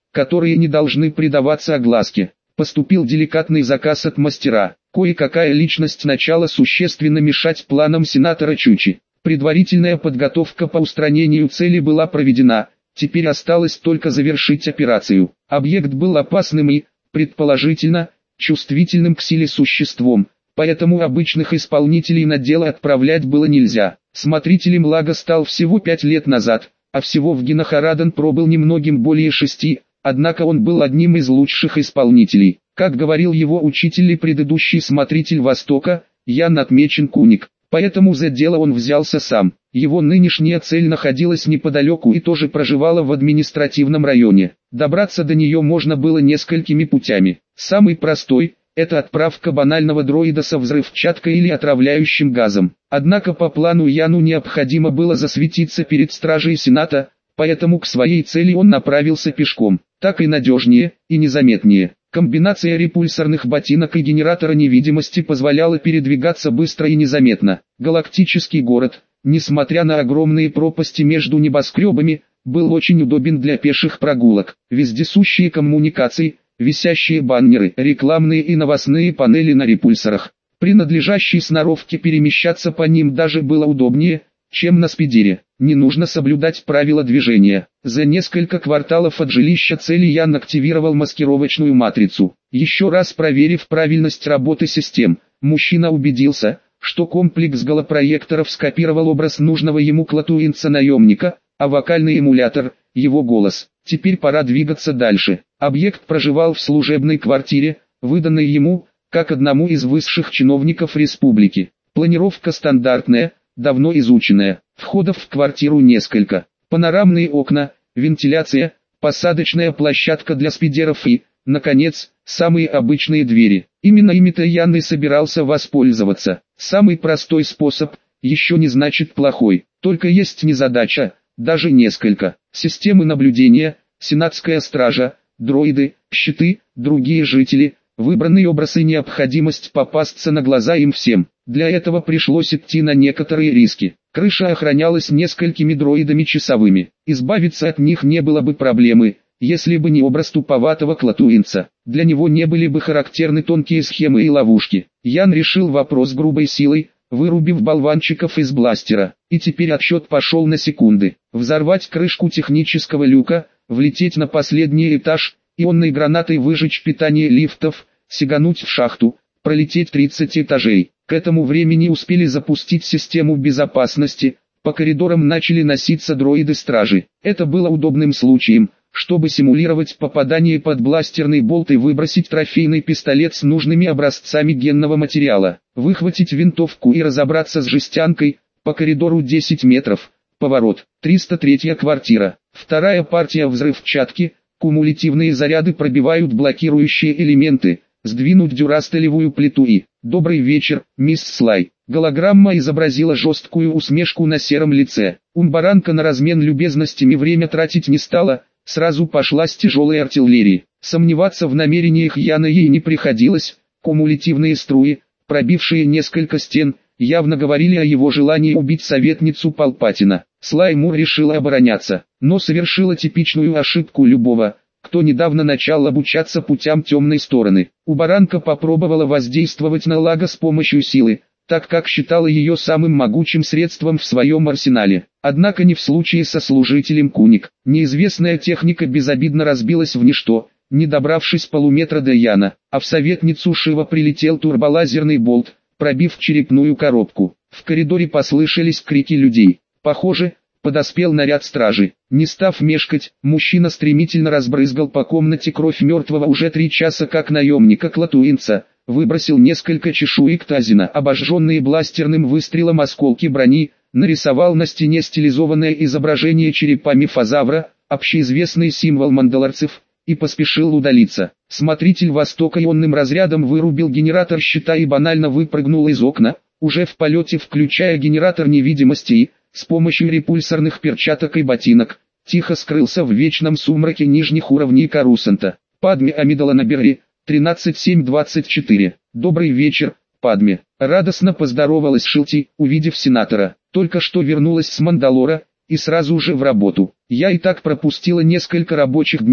которые не должны предаваться огласке. Поступил деликатный заказ от мастера. Кое-какая личность начала существенно мешать планам сенатора Чучи. Предварительная подготовка по устранению цели была проведена, теперь осталось только завершить операцию. Объект был опасным и, предположительно, чувствительным к силе существом, поэтому обычных исполнителей на дело отправлять было нельзя. Смотрителем Лага стал всего пять лет назад, а всего в Гинахарадан пробыл немногим более шести, однако он был одним из лучших исполнителей. Как говорил его учитель и предыдущий смотритель Востока, Ян отмечен Куник, поэтому за дело он взялся сам. Его нынешняя цель находилась неподалеку и тоже проживала в административном районе. Добраться до нее можно было несколькими путями. Самый простой – это отправка банального дроида со взрывчаткой или отравляющим газом. Однако по плану Яну необходимо было засветиться перед стражей Сената, поэтому к своей цели он направился пешком. Так и надежнее, и незаметнее. Комбинация репульсорных ботинок и генератора невидимости позволяла передвигаться быстро и незаметно. Галактический город, несмотря на огромные пропасти между небоскребами, был очень удобен для пеших прогулок. Вездесущие коммуникации, висящие баннеры, рекламные и новостные панели на репульсорах. При надлежащей сноровке перемещаться по ним даже было удобнее, чем на спидере. Не нужно соблюдать правила движения. За несколько кварталов от жилища цели Ян активировал маскировочную матрицу. Еще раз проверив правильность работы систем, мужчина убедился, что комплекс голопроекторов скопировал образ нужного ему клатуинца-наемника, а вокальный эмулятор – его голос. Теперь пора двигаться дальше. Объект проживал в служебной квартире, выданной ему, как одному из высших чиновников республики. Планировка стандартная, давно изученная. Входов в квартиру несколько. Панорамные окна, вентиляция, посадочная площадка для спидеров и, наконец, самые обычные двери. Именно ими-то Ян и собирался воспользоваться. Самый простой способ, еще не значит плохой. Только есть незадача, даже несколько. Системы наблюдения, сенатская стража, дроиды, щиты, другие жители, выбранный образ и необходимость попасться на глаза им всем. Для этого пришлось идти на некоторые риски. Крыша охранялась несколькими дроидами часовыми. Избавиться от них не было бы проблемы, если бы не образ туповатого клатуинца. Для него не были бы характерны тонкие схемы и ловушки. Ян решил вопрос грубой силой, вырубив болванчиков из бластера. И теперь отсчет пошел на секунды. Взорвать крышку технического люка, влететь на последний этаж, ионной гранатой выжечь питание лифтов, сигануть в шахту, пролететь тридцать этажей. К этому времени успели запустить систему безопасности, по коридорам начали носиться дроиды-стражи. Это было удобным случаем, чтобы симулировать попадание под бластерный болт и выбросить трофейный пистолет с нужными образцами генного материала. Выхватить винтовку и разобраться с жестянкой, по коридору десять метров, поворот, триста третья квартира. Вторая партия взрывчатки, кумулятивные заряды пробивают блокирующие элементы. Сдвинуть дюрастелевую плиту и «Добрый вечер, мисс Слай». Голограмма изобразила жесткую усмешку на сером лице. Умбаранка на размен любезностями время тратить не стала, сразу пошла с тяжелой артиллерии. Сомневаться в намерениях Яна ей не приходилось, кумулятивные струи, пробившие несколько стен, явно говорили о его желании убить советницу Палпатина. Слайму решила обороняться, но совершила типичную ошибку любого, кто недавно начал обучаться путям темной стороны. Умбаранка попробовала воздействовать на Лага с помощью силы, так как считала ее самым могучим средством в своем арсенале. Однако не в случае со служителем Куник. Неизвестная техника безобидно разбилась в ничто, не добравшись полуметра до Яна, а в советницу Шива прилетел турболазерный болт, пробив черепную коробку. В коридоре послышались крики людей. Похоже, подоспел наряд стражи. Не став мешкать, мужчина стремительно разбрызгал по комнате кровь мертвого уже три часа как наемника-клатуинца, выбросил несколько чешуек Тазина, обожженные бластерным выстрелом осколки брони, нарисовал на стене стилизованное изображение черепа мифозавра, общеизвестный символ мандалорцев, и поспешил удалиться. Смотритель Востока ионным разрядом вырубил генератор щита и банально выпрыгнул из окна, уже в полете включая генератор невидимости и, с помощью репульсорных перчаток и ботинок, тихо скрылся в вечном сумраке нижних уровней Карусанта. Падме Амидала Берри, тринадцать семь двадцать четыре. Добрый вечер, Падме. Радостно поздоровалась Шилти, увидев сенатора. Только что вернулась с Мандалора, и сразу же в работу. Я и так пропустила несколько рабочих дней,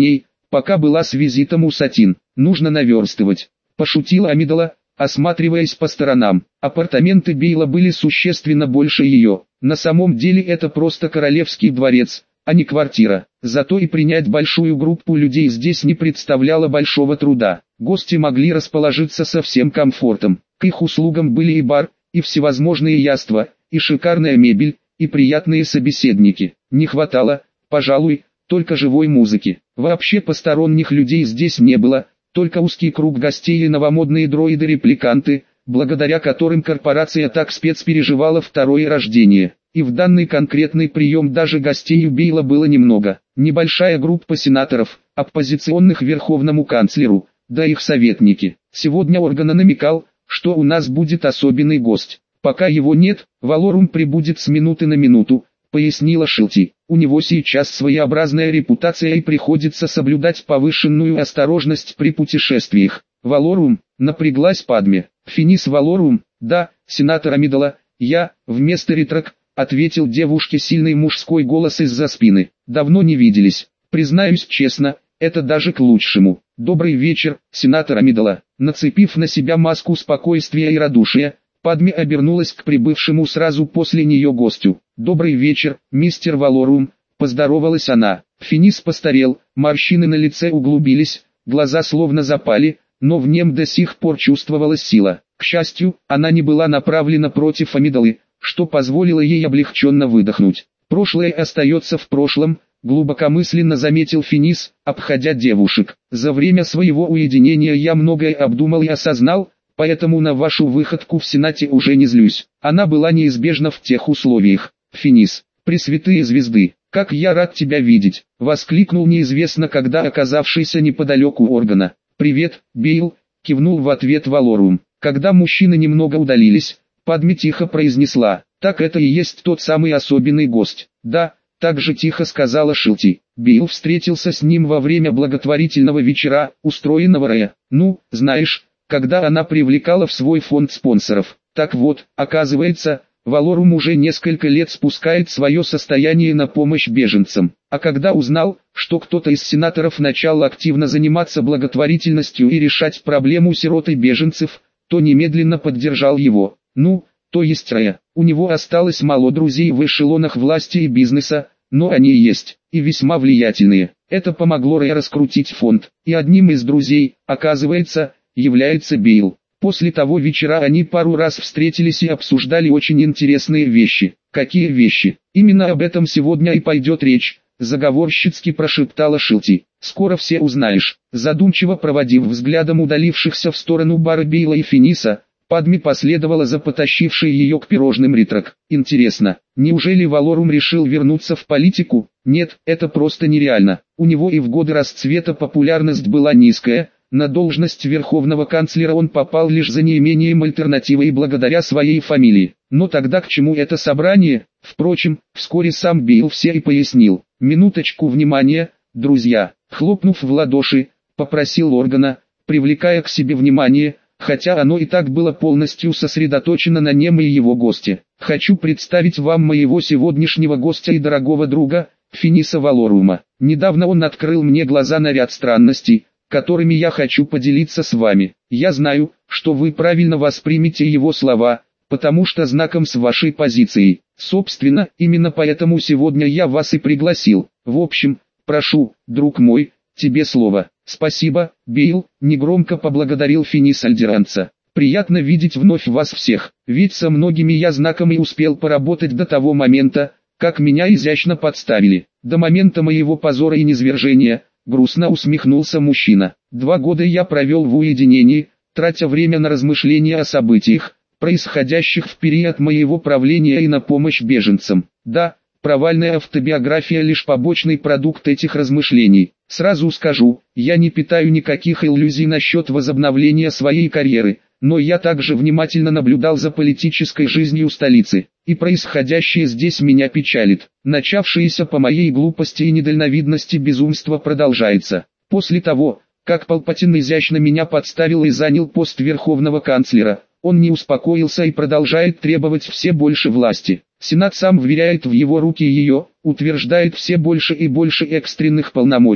пока была с визитом у Сатин. Нужно наверстывать. Пошутила Амидала, осматриваясь по сторонам. Апартаменты Бейла были существенно больше ее. На самом деле это просто королевский дворец, а не квартира. Зато и принять большую группу людей здесь не представляло большого труда. Гости могли расположиться со всем комфортом. К их услугам были и бар, и всевозможные яства, и шикарная мебель, и приятные собеседники. Не хватало, пожалуй, только живой музыки. Вообще посторонних людей здесь не было, только узкий круг гостей и новомодные дроиды-репликанты, благодаря которым корпорация так спецпереживала второе рождение. И в данный конкретный прием даже гостей у Бейла было немного. Небольшая группа сенаторов, оппозиционных верховному канцлеру, да их советники. Сегодня Органа намекал, что у нас будет особенный гость. Пока его нет, Валорум прибудет с минуты на минуту, пояснила Шилти. У него сейчас своеобразная репутация и приходится соблюдать повышенную осторожность при путешествиях. Валорум, напряглась Падме. Финис Валорум, да, сенатор Амидала, я, вместо Ритрак, ответил девушке сильный мужской голос из-за спины. Давно не виделись. Признаюсь честно, это даже к лучшему. Добрый вечер, сенатор Амидала. Нацепив на себя маску спокойствия и радушия, Падме обернулась к прибывшему сразу после нее гостю. «Добрый вечер, мистер Валорум», — поздоровалась она. Финис постарел, морщины на лице углубились, глаза словно запали, но в нем до сих пор чувствовалась сила. К счастью, она не была направлена против Амидалы, что позволило ей облегченно выдохнуть. «Прошлое остается в прошлом», — глубокомысленно заметил Финис, обходя девушек. «За время своего уединения я многое обдумал и осознал, поэтому на вашу выходку в Сенате уже не злюсь. Она была неизбежна в тех условиях. Финис, пресвятые звезды, как я рад тебя видеть!» — воскликнул неизвестно когда оказавшийся неподалеку Органа. «Привет, Бейл!» — кивнул в ответ Валорум. Когда мужчины немного удалились, Падме тихо произнесла: «Так это и есть тот самый особенный гость». «Да», — так же тихо сказала Шилти. Бейл встретился с ним во время благотворительного вечера, устроенного Рэя. «Ну, знаешь, когда она привлекала в свой фонд спонсоров. Так вот, оказывается, Валорум уже несколько лет спускает свое состояние на помощь беженцам. А когда узнал, что кто-то из сенаторов начал активно заниматься благотворительностью и решать проблему сирот и беженцев, то немедленно поддержал его. Ну, то есть Рэя. У него осталось мало друзей в эшелонах власти и бизнеса, но они есть, и весьма влиятельные. Это помогло Рэя раскрутить фонд, и одним из друзей, оказывается, является Бейл. После того вечера они пару раз встретились и обсуждали очень интересные вещи. Какие вещи? Именно об этом сегодня и пойдет речь, заговорщицки прошептала Шилти. Скоро все узнаешь. Задумчиво проводив взглядом удалившихся в сторону бара Бейла и Финиса, Падме последовала за потащившей ее к пирожным Ритрак. Интересно, неужели Валорум решил вернуться в политику? Нет, это просто нереально. У него и в годы расцвета популярность была низкая. На должность верховного канцлера он попал лишь за неимением альтернативы и благодаря своей фамилии. Но тогда к чему это собрание? Впрочем, вскоре сам Бейл все и пояснил. Минуточку внимания, друзья. Хлопнув в ладоши, попросил Органа, привлекая к себе внимание, хотя оно и так было полностью сосредоточено на нем и его госте. Хочу представить вам моего сегодняшнего гостя и дорогого друга, Финиса Валорума. Недавно он открыл мне глаза на ряд странностей, которыми я хочу поделиться с вами. Я знаю, что вы правильно воспримете его слова, потому что знаком с вашей позицией. Собственно, именно поэтому сегодня я вас и пригласил. В общем, прошу, друг мой, тебе слово. Спасибо, Бейл, негромко поблагодарил Финис Альдеранца. Приятно видеть вновь вас всех, ведь со многими я знаком и успел поработать до того момента, как меня изящно подставили. До момента моего позора и низвержения. Грустно усмехнулся мужчина. Два года я провел в уединении, тратя время на размышления о событиях, происходящих в период моего правления и на помощь беженцам. Да, провальная автобиография лишь побочный продукт этих размышлений. Сразу скажу, я не питаю никаких иллюзий насчет возобновления своей карьеры, но я также внимательно наблюдал за политической жизнью столицы, и происходящее здесь меня печалит. Начавшееся по моей глупости и недальновидности безумство продолжается. После того, как Палпатин изящно меня подставил и занял пост верховного канцлера, он не успокоился и продолжает требовать все больше власти. Сенат сам вверяет в его руки ее, утверждает все больше и больше экстренных полномочий,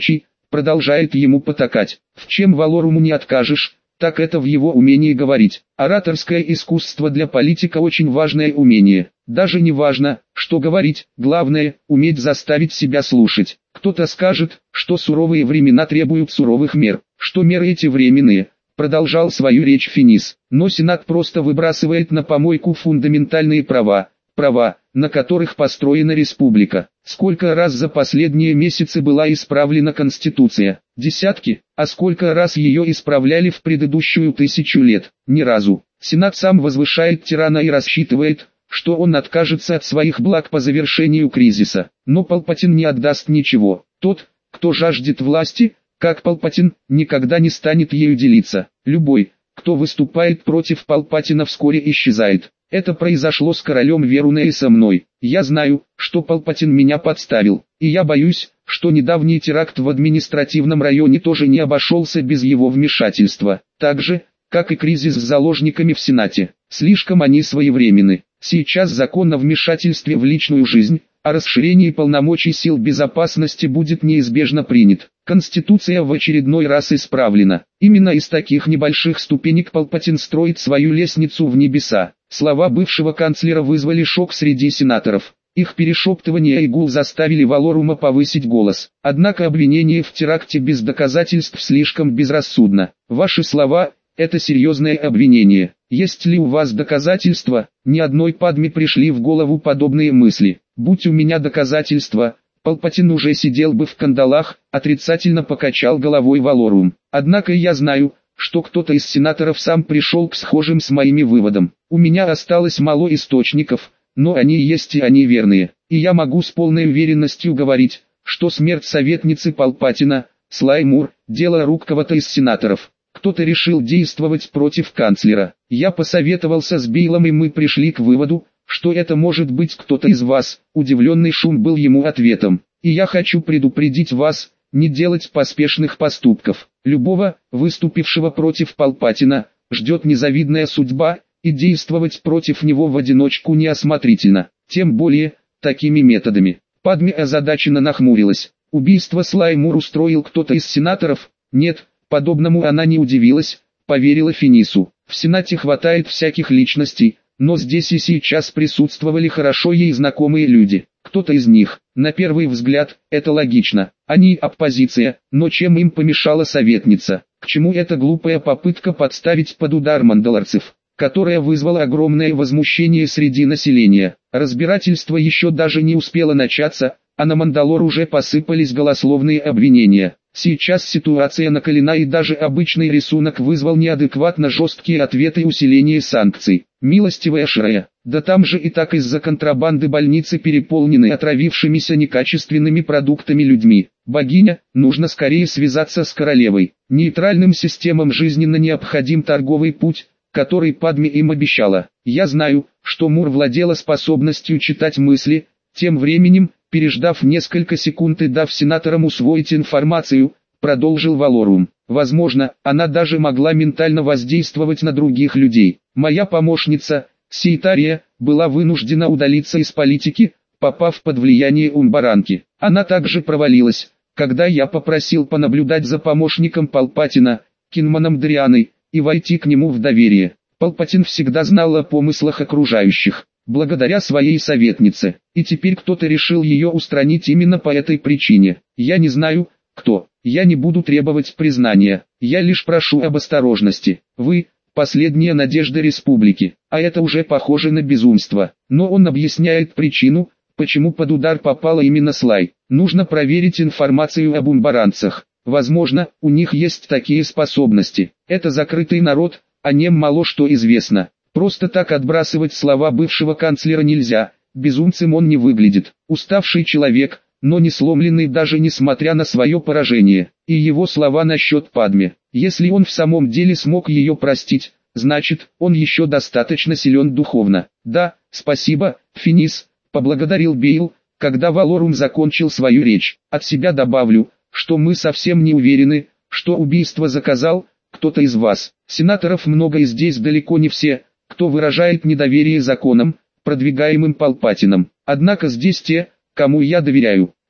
продолжает ему потакать. В чем Валоруму не откажешь, так это в его умении говорить. Ораторское искусство для политика очень важное умение. Даже не важно, что говорить, главное – уметь заставить себя слушать. Кто-то скажет, что суровые времена требуют суровых мер, что меры эти временные. Продолжал свою речь Финис. Но Сенат просто выбрасывает на помойку фундаментальные права, права, на которых построена республика. Сколько раз за последние месяцы была исправлена Конституция? Десятки. А сколько раз ее исправляли в предыдущую тысячу лет? Ни разу. Сенат сам возвышает тирана и рассчитывает, что он откажется от своих благ по завершению кризиса. Но Палпатин не отдаст ничего. Тот, кто жаждет власти, как Палпатин, никогда не станет ею делиться. Любой, кто выступает против Палпатина, вскоре исчезает. Это произошло с королем Веруне и со мной. Я знаю, что Палпатин меня подставил, и я боюсь, что недавний теракт в административном районе тоже не обошелся без его вмешательства. Так же, как и кризис с заложниками в Сенате. Слишком они своевременны. Сейчас закон о вмешательстве в личную жизнь, о расширении полномочий сил безопасности будет неизбежно принят. Конституция в очередной раз исправлена. Именно из таких небольших ступенек Палпатин строит свою лестницу в небеса. Слова бывшего канцлера вызвали шок среди сенаторов. Их перешептывание и гул заставили Валорума повысить голос. Однако обвинение в теракте без доказательств слишком безрассудно. Ваши слова – это серьезное обвинение. Есть ли у вас доказательства? Ни одной Падме пришли в голову подобные мысли. Будь у меня доказательства, Палпатин уже сидел бы в кандалах, отрицательно покачал головой Валорум. Однако я знаю, что кто-то из сенаторов сам пришел к схожим с моими выводам. У меня осталось мало источников, но они есть и они верные. И я могу с полной уверенностью говорить, что смерть советницы Палпатина, Слай Мур, дело рук кого-то из сенаторов. Кто-то решил действовать против канцлера. Я посоветовался с Бейлом, и мы пришли к выводу, что это может быть кто-то из вас. Удивленный шум был ему ответом. И я хочу предупредить вас, не делать поспешных поступков. Любого, выступившего против Палпатина, ждет незавидная судьба, и действовать против него в одиночку неосмотрительно. Тем более, такими методами. Падме озадаченно нахмурилась. Убийство Слай Мур устроил кто-то из сенаторов? Нет, подобному она не удивилась, поверила Финису. В Сенате хватает всяких личностей, но здесь и сейчас присутствовали хорошо ей знакомые люди. Кто-то из них, на первый взгляд, это логично. Они оппозиция, но чем им помешала советница? К чему эта глупая попытка подставить под удар мандалорцев, которая вызвала огромное возмущение среди населения? Разбирательство еще даже не успело начаться, а на Мандалор уже посыпались голословные обвинения. Сейчас ситуация накалена, и даже обычный рисунок вызвал неадекватно жесткие ответы и усиление санкций. Милостивая Шрея, да там же и так из-за контрабанды больницы переполнены отравившимися некачественными продуктами людьми. Богиня, нужно скорее связаться с королевой. Нейтральным системам жизненно необходим торговый путь, который Падме им обещала. Я знаю, что Мур владела способностью читать мысли. Тем временем, переждав несколько секунд и дав сенаторам усвоить информацию, продолжил Валорум. Возможно, она даже могла ментально воздействовать на других людей. Моя помощница, Сейтария, была вынуждена удалиться из политики, попав под влияние Умбаранки. Она также провалилась, когда я попросил понаблюдать за помощником Палпатина, Кинманом Дарианой, и войти к нему в доверие. Палпатин всегда знал о помыслах окружающих, благодаря своей советнице, и теперь кто-то решил ее устранить именно по этой причине. Я не знаю, кто. Я не буду требовать признания, я лишь прошу об осторожности. Вы – последняя надежда республики, а это уже похоже на безумство. Но он объясняет причину, почему под удар попала именно Слай. Нужно проверить информацию об умбаранцах. Возможно, у них есть такие способности. Это закрытый народ, о нем мало что известно. Просто так отбрасывать слова бывшего канцлера нельзя, безумцем он не выглядит. Уставший человек, но не сломленный даже несмотря на свое поражение. И его слова насчет Падме. Если он в самом деле смог ее простить, значит, он еще достаточно силен духовно. Да, спасибо, Финис, поблагодарил Бейл, когда Валорум закончил свою речь. От себя добавлю, что мы совсем не уверены, что убийство заказал кто-то из вас. Сенаторов много, и здесь далеко не все, кто выражает недоверие законам, продвигаемым Палпатином. Однако здесь те, кому я доверяю, те,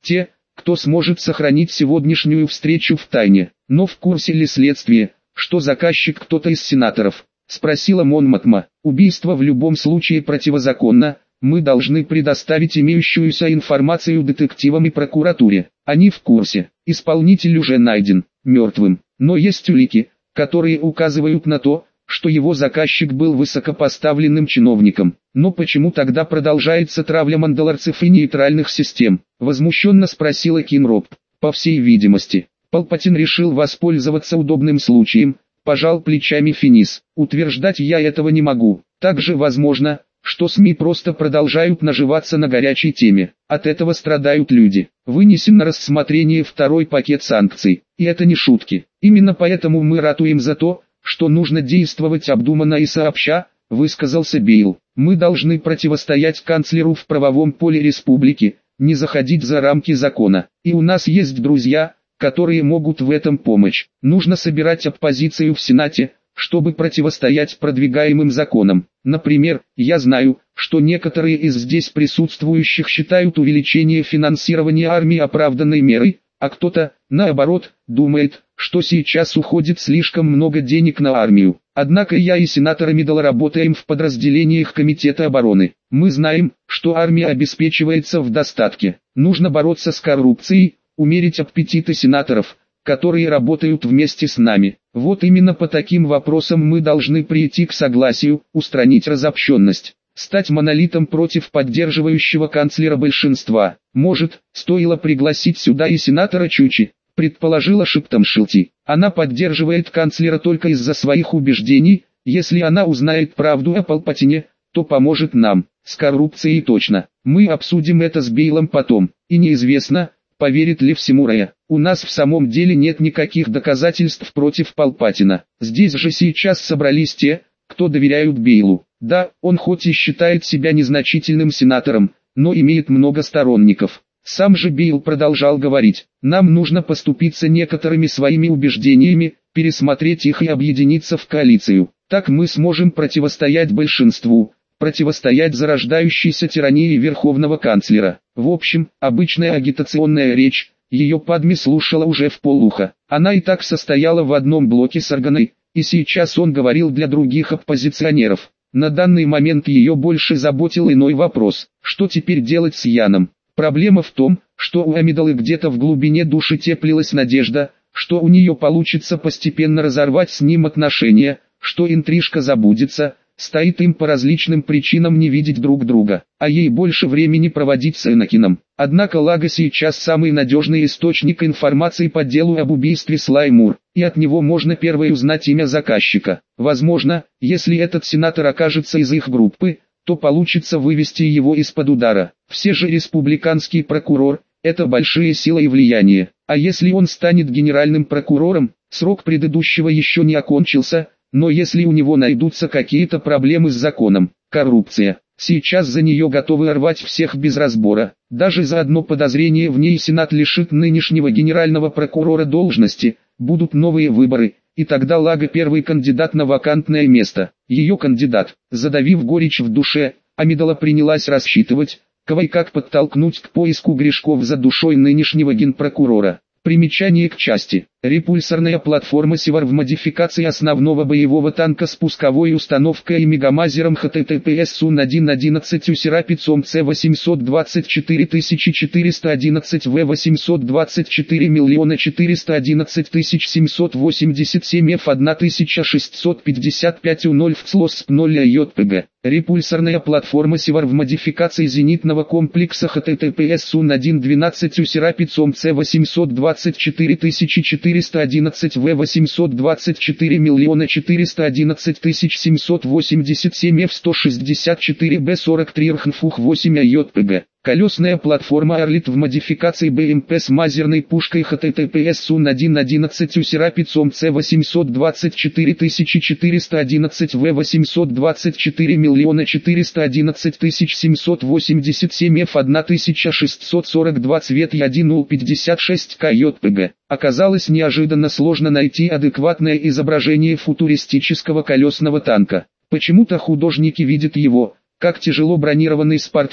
кто сможет сохранить сегодняшнюю встречу в тайне. Но в курсе ли следствие, что заказчик кто-то из сенаторов? Спросила Монматма. Убийство в любом случае противозаконно, мы должны предоставить имеющуюся информацию детективам и прокуратуре. Они в курсе, исполнитель уже найден, мертвым. Но есть улики, которые указывают на то, что его заказчик был высокопоставленным чиновником. Но почему тогда продолжается травля мандалорцев и нейтральных систем? Возмущенно спросила Кинроб. По всей видимости, Палпатин решил воспользоваться удобным случаем, пожал плечами Финис. Утверждать я этого не могу. Также возможно, что СМИ просто продолжают наживаться на горячей теме. От этого страдают люди. Вынесен на рассмотрение второй пакет санкций. И это не шутки. Именно поэтому мы ратуем за то, что нужно действовать обдуманно и сообща, высказался Бейл. Мы должны противостоять канцлеру в правовом поле республики, не заходить за рамки закона. И у нас есть друзья, которые могут в этом помочь. Нужно собирать оппозицию в Сенате, чтобы противостоять продвигаемым законам. Например, я знаю, что некоторые из здесь присутствующих считают увеличение финансирования армии оправданной мерой, а кто-то, наоборот, думает, что сейчас уходит слишком много денег на армию. Однако я и сенатор Мидл работаем в подразделениях Комитета обороны. Мы знаем, что армия обеспечивается в достатке. Нужно бороться с коррупцией, умерить аппетиты сенаторов, которые работают вместе с нами. Вот именно по таким вопросам мы должны прийти к согласию, устранить разобщенность, стать монолитом против поддерживающего канцлера большинства. Может, стоило пригласить сюда и сенатора Чучи, предположила шептом Шилти. Она поддерживает канцлера только из-за своих убеждений. Если она узнает правду о Палпатине, то поможет нам. С коррупцией точно. Мы обсудим это с Бейлом потом. И неизвестно, поверит ли всему Рая. У нас в самом деле нет никаких доказательств против Палпатина. Здесь же сейчас собрались те, кто доверяют Бейлу. Да, он хоть и считает себя незначительным сенатором, но имеет много сторонников. Сам же Бейл продолжал говорить: нам нужно поступиться некоторыми своими убеждениями, пересмотреть их и объединиться в коалицию. Так мы сможем противостоять большинству, противостоять зарождающейся тирании верховного канцлера. В общем, обычная агитационная речь, ее Падме слушала уже вполуха. Она и так состояла в одном блоке с Органой, и сейчас он говорил для других оппозиционеров. На данный момент ее больше заботил иной вопрос: что теперь делать с Яном? Проблема в том, что у Амидалы где-то в глубине души теплилась надежда, что у нее получится постепенно разорвать с ним отношения, что интрижка забудется, стоит им по различным причинам не видеть друг друга, а ей больше времени проводить с Энакином. Однако Лага сейчас самый надежный источник информации по делу об убийстве Слай Мур, и от него можно первой узнать имя заказчика. Возможно, если этот сенатор окажется из их группы, то получится вывести его из-под удара. Все же республиканский прокурор – это большие силы и влияние. А если он станет генеральным прокурором, срок предыдущего еще не окончился, но если у него найдутся какие-то проблемы с законом, коррупция, сейчас за нее готовы рвать всех без разбора. Даже за одно подозрение в ней Сенат лишит нынешнего генерального прокурора должности, будут новые выборы, и тогда Лага первый кандидат на вакантное место. Ее кандидат, задавив горечь в душе, Амидала принялась рассчитывать, кого и как подтолкнуть к поиску грешков за душой нынешнего генпрокурора. Примечание к части. Репульсорная платформа Севар в модификации основного боевого танка с пусковой установкой и мегамазером эйч ти ти пи эс Сун один одиннадцать Усерапицом С восемьсот двадцать четыре тысячи четыреста одиннадцать В восемьсот двадцать четыре миллиона четыреста одиннадцать тысяч семьсот восемьдесят семь Ф тысяча шестьсот пятьдесят пять У ноль в ЦЛОСП ноль ЙПГ. Репульсорная платформа Севар в модификации зенитного комплекса эйч ти ти пи эс Сун один двенадцать Усерапицом С восемьсот двадцать четыре тысячи четыреста одиннадцать В восемьсот двадцать четыре миллиона четыреста одиннадцать тысяч семьсот восемьдесят семь Ф сто шестьдесят четыре Б сорок три РХНФУХ восемь ЙПГ. Колесная платформа Орлит в модификации БМП с мазерной пушкой эйч ти ти пи эс Сун один одиннадцать Усерапицом С восемьсот двадцать четыре тысячи четыреста одиннадцать В восемьсот двадцать четыре миллиона четыреста одиннадцать тысяч семьсот восемьдесят семь Ф тысяча шестьсот сорок два Цвет Е один ноль пятьдесят шесть К ЙПГ. Оказалось неожиданно сложно найти адекватное изображение футуристического колесного танка. Почему-то художники видят его, как тяжело бронированный спорткар,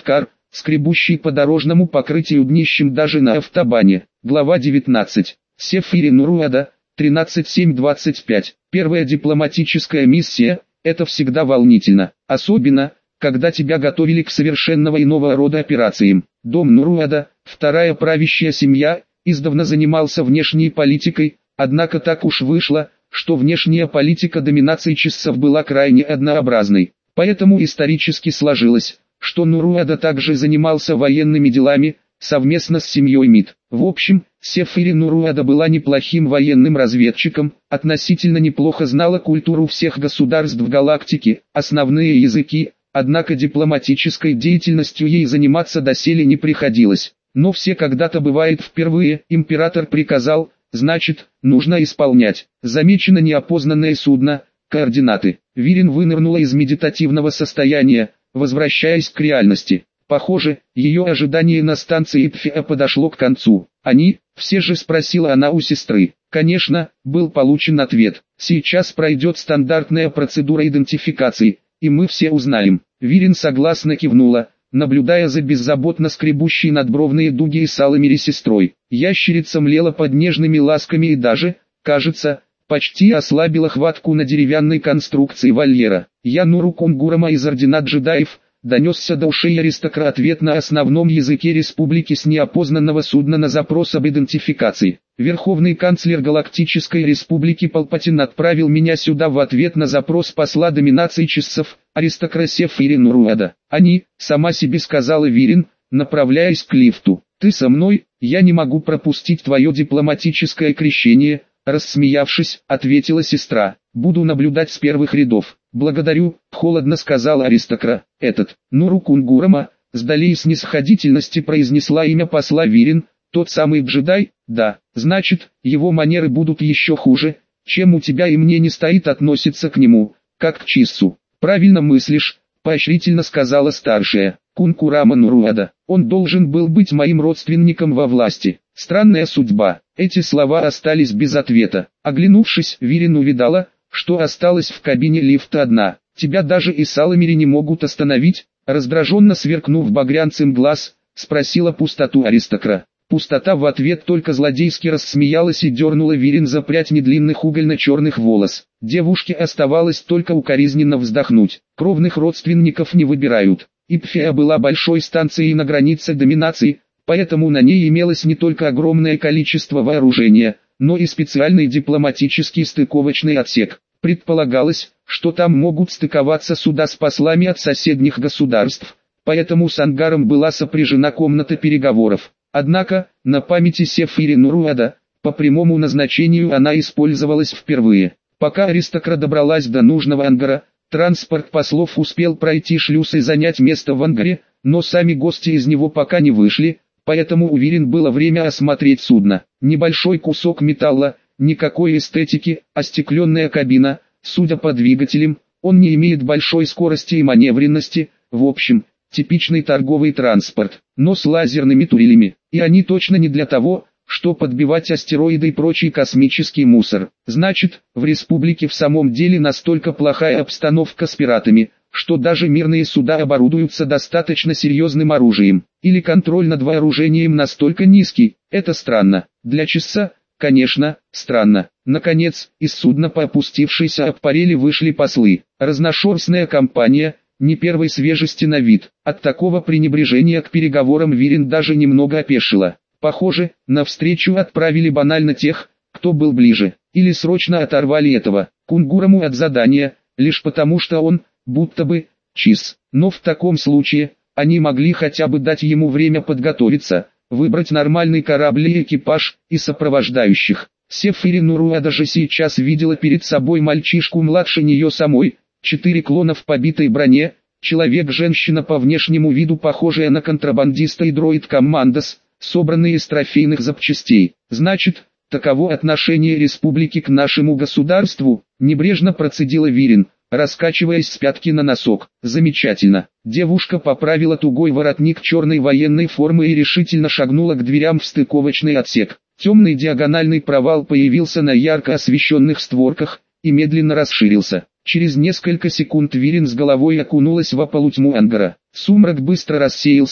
скребущий по дорожному покрытию днищем даже на автобане. Глава девятнадцать. Сефири Нуруада, тринадцать семь двадцать пять. Первая дипломатическая миссия – это всегда волнительно, особенно, когда тебя готовили к совершенно иного рода операциям. Дом Нуруада, вторая правящая семья, издавна занимался внешней политикой, однако так уж вышло, что внешняя политика доминации чиссов была крайне однообразной. Поэтому исторически сложилось, что Нуруада также занимался военными делами, совместно с семьей Мид. В общем, Сефири Нуруада была неплохим военным разведчиком, относительно неплохо знала культуру всех государств галактики, основные языки, однако дипломатической деятельностью ей заниматься доселе не приходилось. Но все когда-то бывает впервые, император приказал, значит, нужно исполнять. Замечено неопознанное судно, координаты. Вирин вынырнула из медитативного состояния, возвращаясь к реальности. Похоже, ее ожидание на станции Ипфиа подошло к концу. «Они?» — все же спросила она у сестры. Конечно, был получен ответ. Сейчас пройдет стандартная процедура идентификации, и мы все узнаем. Вирин согласно кивнула, наблюдая за беззаботно скребущей надбровные дуги и салами сестрой. Ящерица млела под нежными ласками и даже, кажется, почти ослабила хватку на деревянной конструкции вольера. «Я Нуру Кунгурама из Ордена Джедаев», донесся до ушей аристократ ответ на основном языке республики с неопознанного судна на запрос об идентификации. Верховный канцлер Галактической Республики Палпатин отправил меня сюда в ответ на запрос посла доминации чиссов, аристократ Сефири Нуруада. «Они», сама себе сказала Вирин, направляясь к лифту. «Ты со мной, я не могу пропустить твое дипломатическое крещение», рассмеявшись, ответила сестра. «Буду наблюдать с первых рядов». «Благодарю», — холодно сказала аристократ. «Этот, Нуру Кунгурама», с долей снисходительности произнесла имя посла Вирин, «тот самый джедай?» «Да, значит, его манеры будут еще хуже, чем у тебя, и мне не стоит относиться к нему, как к чиссу». «Правильно мыслишь», — поощрительно сказала старшая. «Кунгурама Нуруада, он должен был быть моим родственником во власти. Странная судьба». Эти слова остались без ответа. Оглянувшись, Вирин увидала, что осталась в кабине лифта одна. «Тебя даже и Саламири не могут остановить?» Раздраженно сверкнув багрянцем глаз, спросила пустоту аристократ. Пустота в ответ только злодейски рассмеялась и дернула Вирин за прядь недлинных угольно-черных волос. Девушке оставалось только укоризненно вздохнуть. Кровных родственников не выбирают. Ипфиа была большой станцией на границе доминации, поэтому на ней имелось не только огромное количество вооружения, но и специальный дипломатический стыковочный отсек. Предполагалось, что там могут стыковаться суда с послами от соседних государств, поэтому с ангаром была сопряжена комната переговоров. Однако, на памяти Сефири Нуруада, по прямому назначению она использовалась впервые. Пока аристократ добралась до нужного ангара, транспорт послов успел пройти шлюз и занять место в ангаре, но сами гости из него пока не вышли, поэтому уверен было время осмотреть судно. Небольшой кусок металла, никакой эстетики, остекленная кабина, судя по двигателям, он не имеет большой скорости и маневренности, в общем, типичный торговый транспорт, но с лазерными турелями, и они точно не для того, что подбивать астероиды и прочий космический мусор. Значит, в республике в самом деле настолько плохая обстановка с пиратами, что даже мирные суда оборудуются достаточно серьезным оружием, или контроль над вооружением настолько низкий. Это странно. Для часа, конечно, странно. Наконец, из судна по опустившейся аппарели вышли послы. Разношерстная компания, не первой свежести на вид. От такого пренебрежения к переговорам Вирин даже немного опешила. Похоже, навстречу отправили банально тех, кто был ближе, или срочно оторвали этого Кунгураму от задания, лишь потому что он, будто бы, чис. Но в таком случае, они могли хотя бы дать ему время подготовиться, выбрать нормальный корабль и экипаж, и сопровождающих. Сефири Нуруада же сейчас видела перед собой мальчишку младше нее самой, четыре клона в побитой броне, человек-женщина по внешнему виду похожая на контрабандиста и дроид Коммандос, собранные из трофейных запчастей. Значит, таково отношение республики к нашему государству, небрежно процедила Вирин, раскачиваясь с пятки на носок. Замечательно. Девушка поправила тугой воротник черной военной формы и решительно шагнула к дверям в стыковочный отсек. Темный диагональный провал появился на ярко освещенных створках и медленно расширился. Через несколько секунд Вирин с головой окунулась во полутьму ангара. Сумрак быстро рассеялся,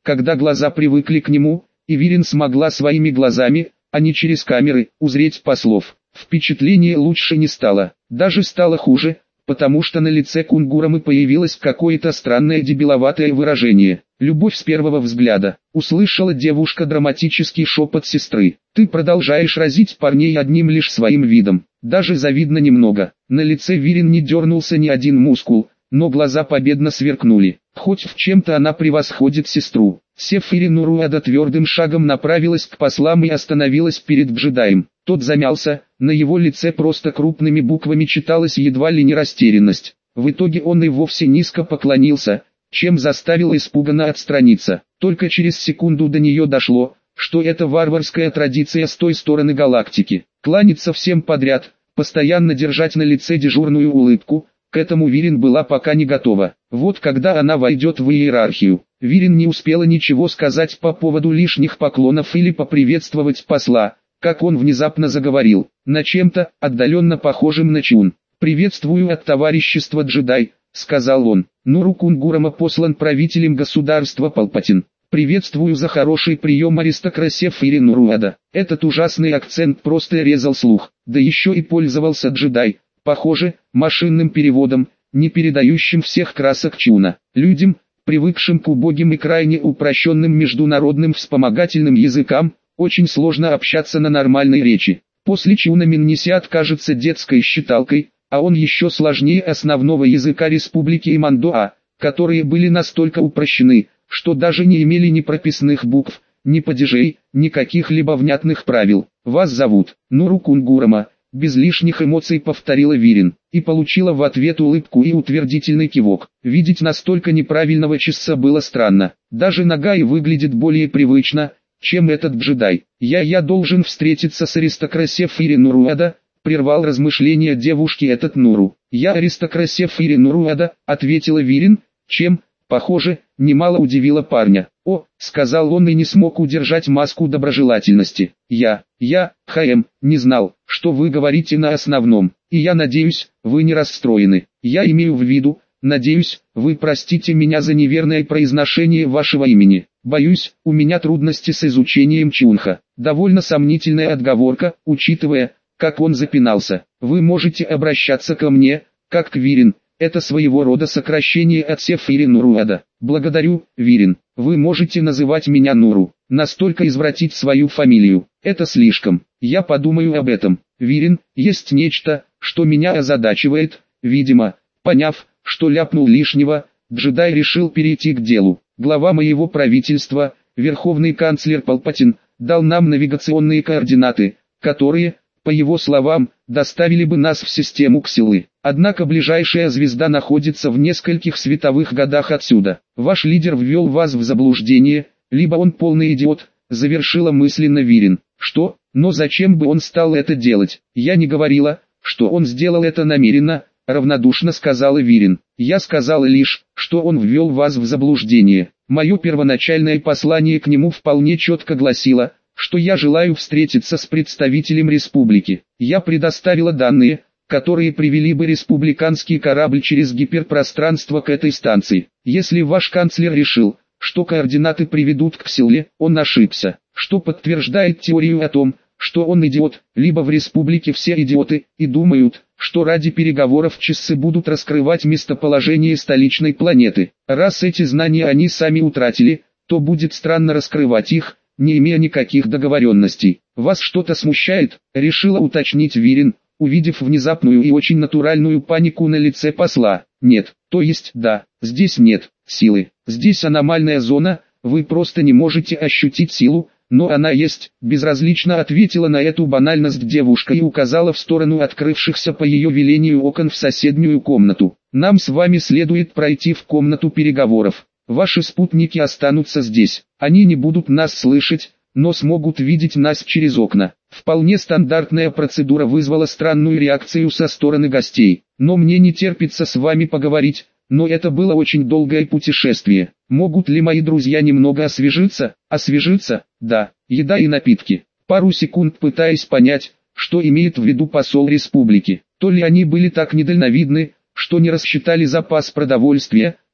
когда глаза привыкли к нему, и Вирин смогла своими глазами, а не через камеры, узреть послов. Впечатление лучше не стало, даже стало хуже, потому что на лице Кунгурамы появилось какое-то странное дебиловатое выражение. «Любовь с первого взгляда», — услышала девушка драматический шепот сестры. «Ты продолжаешь разить парней одним лишь своим видом, даже завидно немного». На лице Вирин не дернулся ни один мускул, но глаза победно сверкнули. Хоть в чем-то она превосходит сестру. Сефири Нуруада твердым шагом направилась к послам и остановилась перед джедаем. Тот замялся, на его лице просто крупными буквами читалась едва ли не растерянность. В итоге он и вовсе низко поклонился, чем заставил испуганно отстраниться. Только через секунду до нее дошло, что это варварская традиция с той стороны галактики. Кланяться всем подряд, постоянно держать на лице дежурную улыбку, к этому Вирин была пока не готова. Вот когда она войдет в иерархию, Вирин не успела ничего сказать по поводу лишних поклонов или поприветствовать посла, как он внезапно заговорил, на чем-то, отдаленно похожим на чун. «Приветствую от товарищества джедай», — сказал он. «Нуру Кунгурама послан правителем государства Палпатин. Приветствую за хороший прием аристокрасе Фири Нуруада». Этот ужасный акцент просто резал слух, да еще и пользовался джедай, похоже, машинным переводом, не передающим всех красок чуна. Людям, привыкшим к убогим и крайне упрощенным международным вспомогательным языкам, очень сложно общаться на нормальной речи. После чуна Миннисиат кажется детской считалкой, а он еще сложнее основного языка республики Имандоа, которые были настолько упрощены, что даже не имели ни прописных букв, ни падежей, ни каких-либо внятных правил. «Вас зовут Нуру Кунгурама», без лишних эмоций повторила Вирин, и получила в ответ улыбку и утвердительный кивок. Видеть настолько неправильного чисса было странно. Даже Нагай выглядит более привычно, чем этот джедай. «Я я должен встретиться с аристокрасе Фири Нуруада», прервал размышления девушки этот Нуру. «Я аристокрасе Фири Нуруада», ответила Вирин, чем, похоже, немало удивило парня. «О», — сказал он и не смог удержать маску доброжелательности. «Я, я, ХМ, не знал, что вы говорите на основном, и я надеюсь, вы не расстроены. Я имею в виду, надеюсь, вы простите меня за неверное произношение вашего имени. Боюсь, у меня трудности с изучением чунха». Довольно сомнительная отговорка, учитывая, как он запинался. «Вы можете обращаться ко мне, как к Вирин. Это своего рода сокращение от Сефири Нуруада». «Благодарю, Вирин. Вы можете называть меня Нуру. Настолько извратить свою фамилию, это слишком. Я подумаю об этом». «Вирин, есть нечто, что меня озадачивает». Видимо, поняв, что ляпнул лишнего, джедай решил перейти к делу. «Глава моего правительства, верховный канцлер Палпатин, дал нам навигационные координаты, которые, по его словам, доставили бы нас в систему Ксилы. Однако ближайшая звезда находится в нескольких световых годах отсюда. Ваш лидер ввел вас в заблуждение, либо он полный идиот», завершила мысленно Вирин. «Что? Но зачем бы он стал это делать? Я не говорила, что он сделал это намеренно», равнодушно сказала Вирин. «Я сказала лишь, что он ввел вас в заблуждение. Мое первоначальное послание к нему вполне четко гласило, что я желаю встретиться с представителем республики. Я предоставила данные, которые привели бы республиканский корабль через гиперпространство к этой станции. Если ваш канцлер решил, что координаты приведут к Ксиле, он ошибся, что подтверждает теорию о том, что он идиот, либо в республике все идиоты, и думают, что ради переговоров чиссы будут раскрывать местоположение столичной планеты. Раз эти знания они сами утратили, то будет странно раскрывать их, не имея никаких договоренностей. «Вас что-то смущает?» — решила уточнить Вирин, увидев внезапную и очень натуральную панику на лице посла. «Нет, то есть да, здесь нет силы, здесь аномальная зона, вы просто не можете ощутить силу, но она есть», безразлично ответила на эту банальность девушка и указала в сторону открывшихся по ее велению окон в соседнюю комнату. «Нам с вами следует пройти в комнату переговоров. Ваши спутники останутся здесь, они не будут нас слышать, но смогут видеть нас через окна». Вполне стандартная процедура вызвала странную реакцию со стороны гостей. «Но мне не терпится с вами поговорить, но это было очень долгое путешествие. Могут ли мои друзья немного освежиться?» «Освежиться? Да, еда и напитки». Пару секунд пытаясь понять, что имеет в виду посол республики. То ли они были так недальновидны, что не рассчитали запас продовольствия,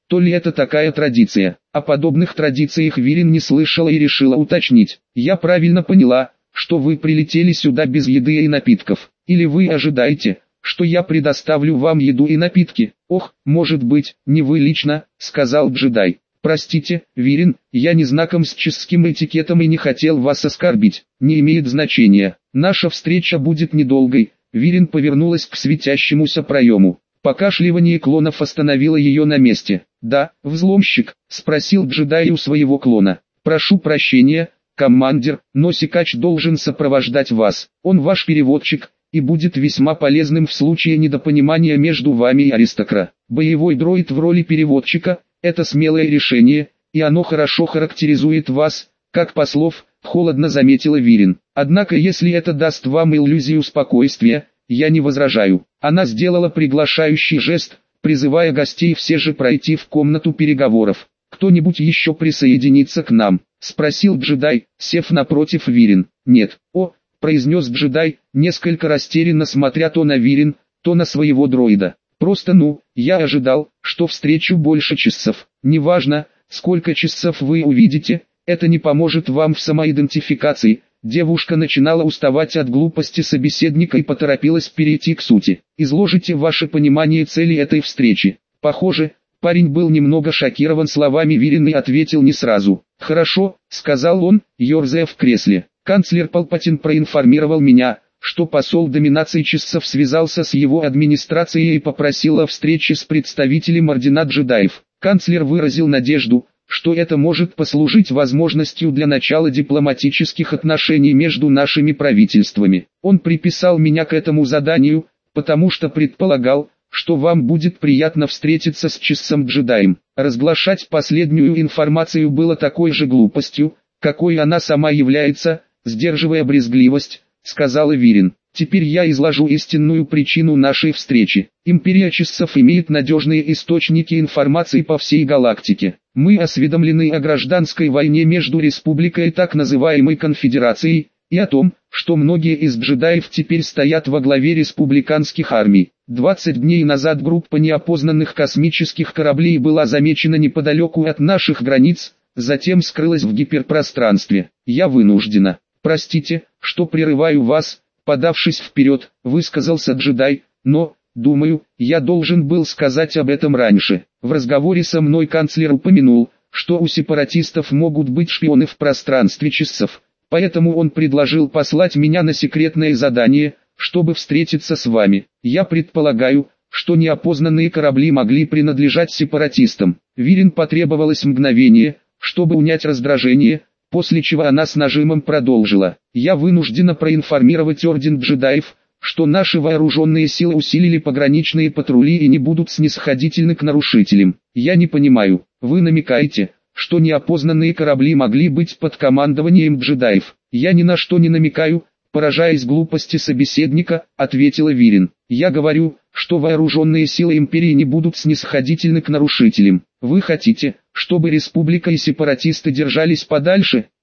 то ли это такая традиция. О подобных традициях Вирин не слышала и решила уточнить. Я правильно поняла, что вы прилетели сюда без еды и напитков? Или вы ожидаете, что я предоставлю вам еду и напитки? Ох, может быть, не вы лично, сказал джедай. Простите, Вирин, я не знаком с чешским этикетом и не хотел вас оскорбить. Не имеет значения. Наша встреча будет недолгой. Вирин повернулась к светящемуся проему. Покашливание клонов остановило ее на месте. «Да, взломщик?» – спросил джедай у своего клона. «Прошу прощения, командир, но Секач должен сопровождать вас. Он ваш переводчик, и будет весьма полезным в случае недопонимания между вами и Аристокра. Боевой дроид в роли переводчика – это смелое решение, и оно хорошо характеризует вас, как послов», – холодно заметила Вирин. «Однако если это даст вам иллюзию спокойствия, я не возражаю». Она сделала приглашающий жест, призывая гостей все же пройти в комнату переговоров. «Кто-нибудь еще присоединится к нам?» – спросил джедай, сев напротив Вирин. «Нет». «О», – произнес джедай, несколько растерянно смотря то на Вирин, то на своего дроида. «Просто ну, я ожидал, что встречу больше часов. Неважно, сколько часов вы увидите, это не поможет вам в самоидентификации». Девушка начинала уставать от глупости собеседника и поторопилась перейти к сути. «Изложите ваше понимание цели этой встречи». Похоже, парень был немного шокирован словами Вирин и ответил не сразу. «Хорошо», — сказал он, ерзая в кресле. «Канцлер Палпатин проинформировал меня, что посол доминации часов связался с его администрацией и попросил о встрече с представителем ордена джедаев. Канцлер выразил надежду, что это может послужить возможностью для начала дипломатических отношений между нашими правительствами. Он приписал меня к этому заданию, потому что предполагал, что вам будет приятно встретиться с часом-джедаем. Разглашать последнюю информацию было такой же глупостью, какой она сама является, сдерживая брезгливость, сказала Вирин. Теперь я изложу истинную причину нашей встречи. Империя часов имеет надежные источники информации по всей галактике. Мы осведомлены о гражданской войне между республикой и так называемой конфедерацией, и о том, что многие из джедаев теперь стоят во главе республиканских армий. двадцать дней назад группа неопознанных космических кораблей была замечена неподалеку от наших границ, затем скрылась в гиперпространстве. Я вынуждена. Простите, что прерываю вас, подавшись вперед, высказался джедай, но, думаю, я должен был сказать об этом раньше. В разговоре со мной канцлер упомянул, что у сепаратистов могут быть шпионы в пространстве часов, поэтому он предложил послать меня на секретное задание, чтобы встретиться с вами. Я предполагаю, что неопознанные корабли могли принадлежать сепаратистам. Вирин потребовалось мгновение, чтобы унять раздражение, после чего она с нажимом продолжила. «Я вынуждена проинформировать Орден джедаев, что наши вооруженные силы усилили пограничные патрули и не будут снисходительны к нарушителям. Я не понимаю, вы намекаете, что неопознанные корабли могли быть под командованием джедаев?» «Я ни на что не намекаю», поражаясь глупости собеседника, ответила Вирин. «Я говорю, что вооруженные силы Империи не будут снисходительны к нарушителям. Вы хотите, чтобы республика и сепаратисты держались подальше?»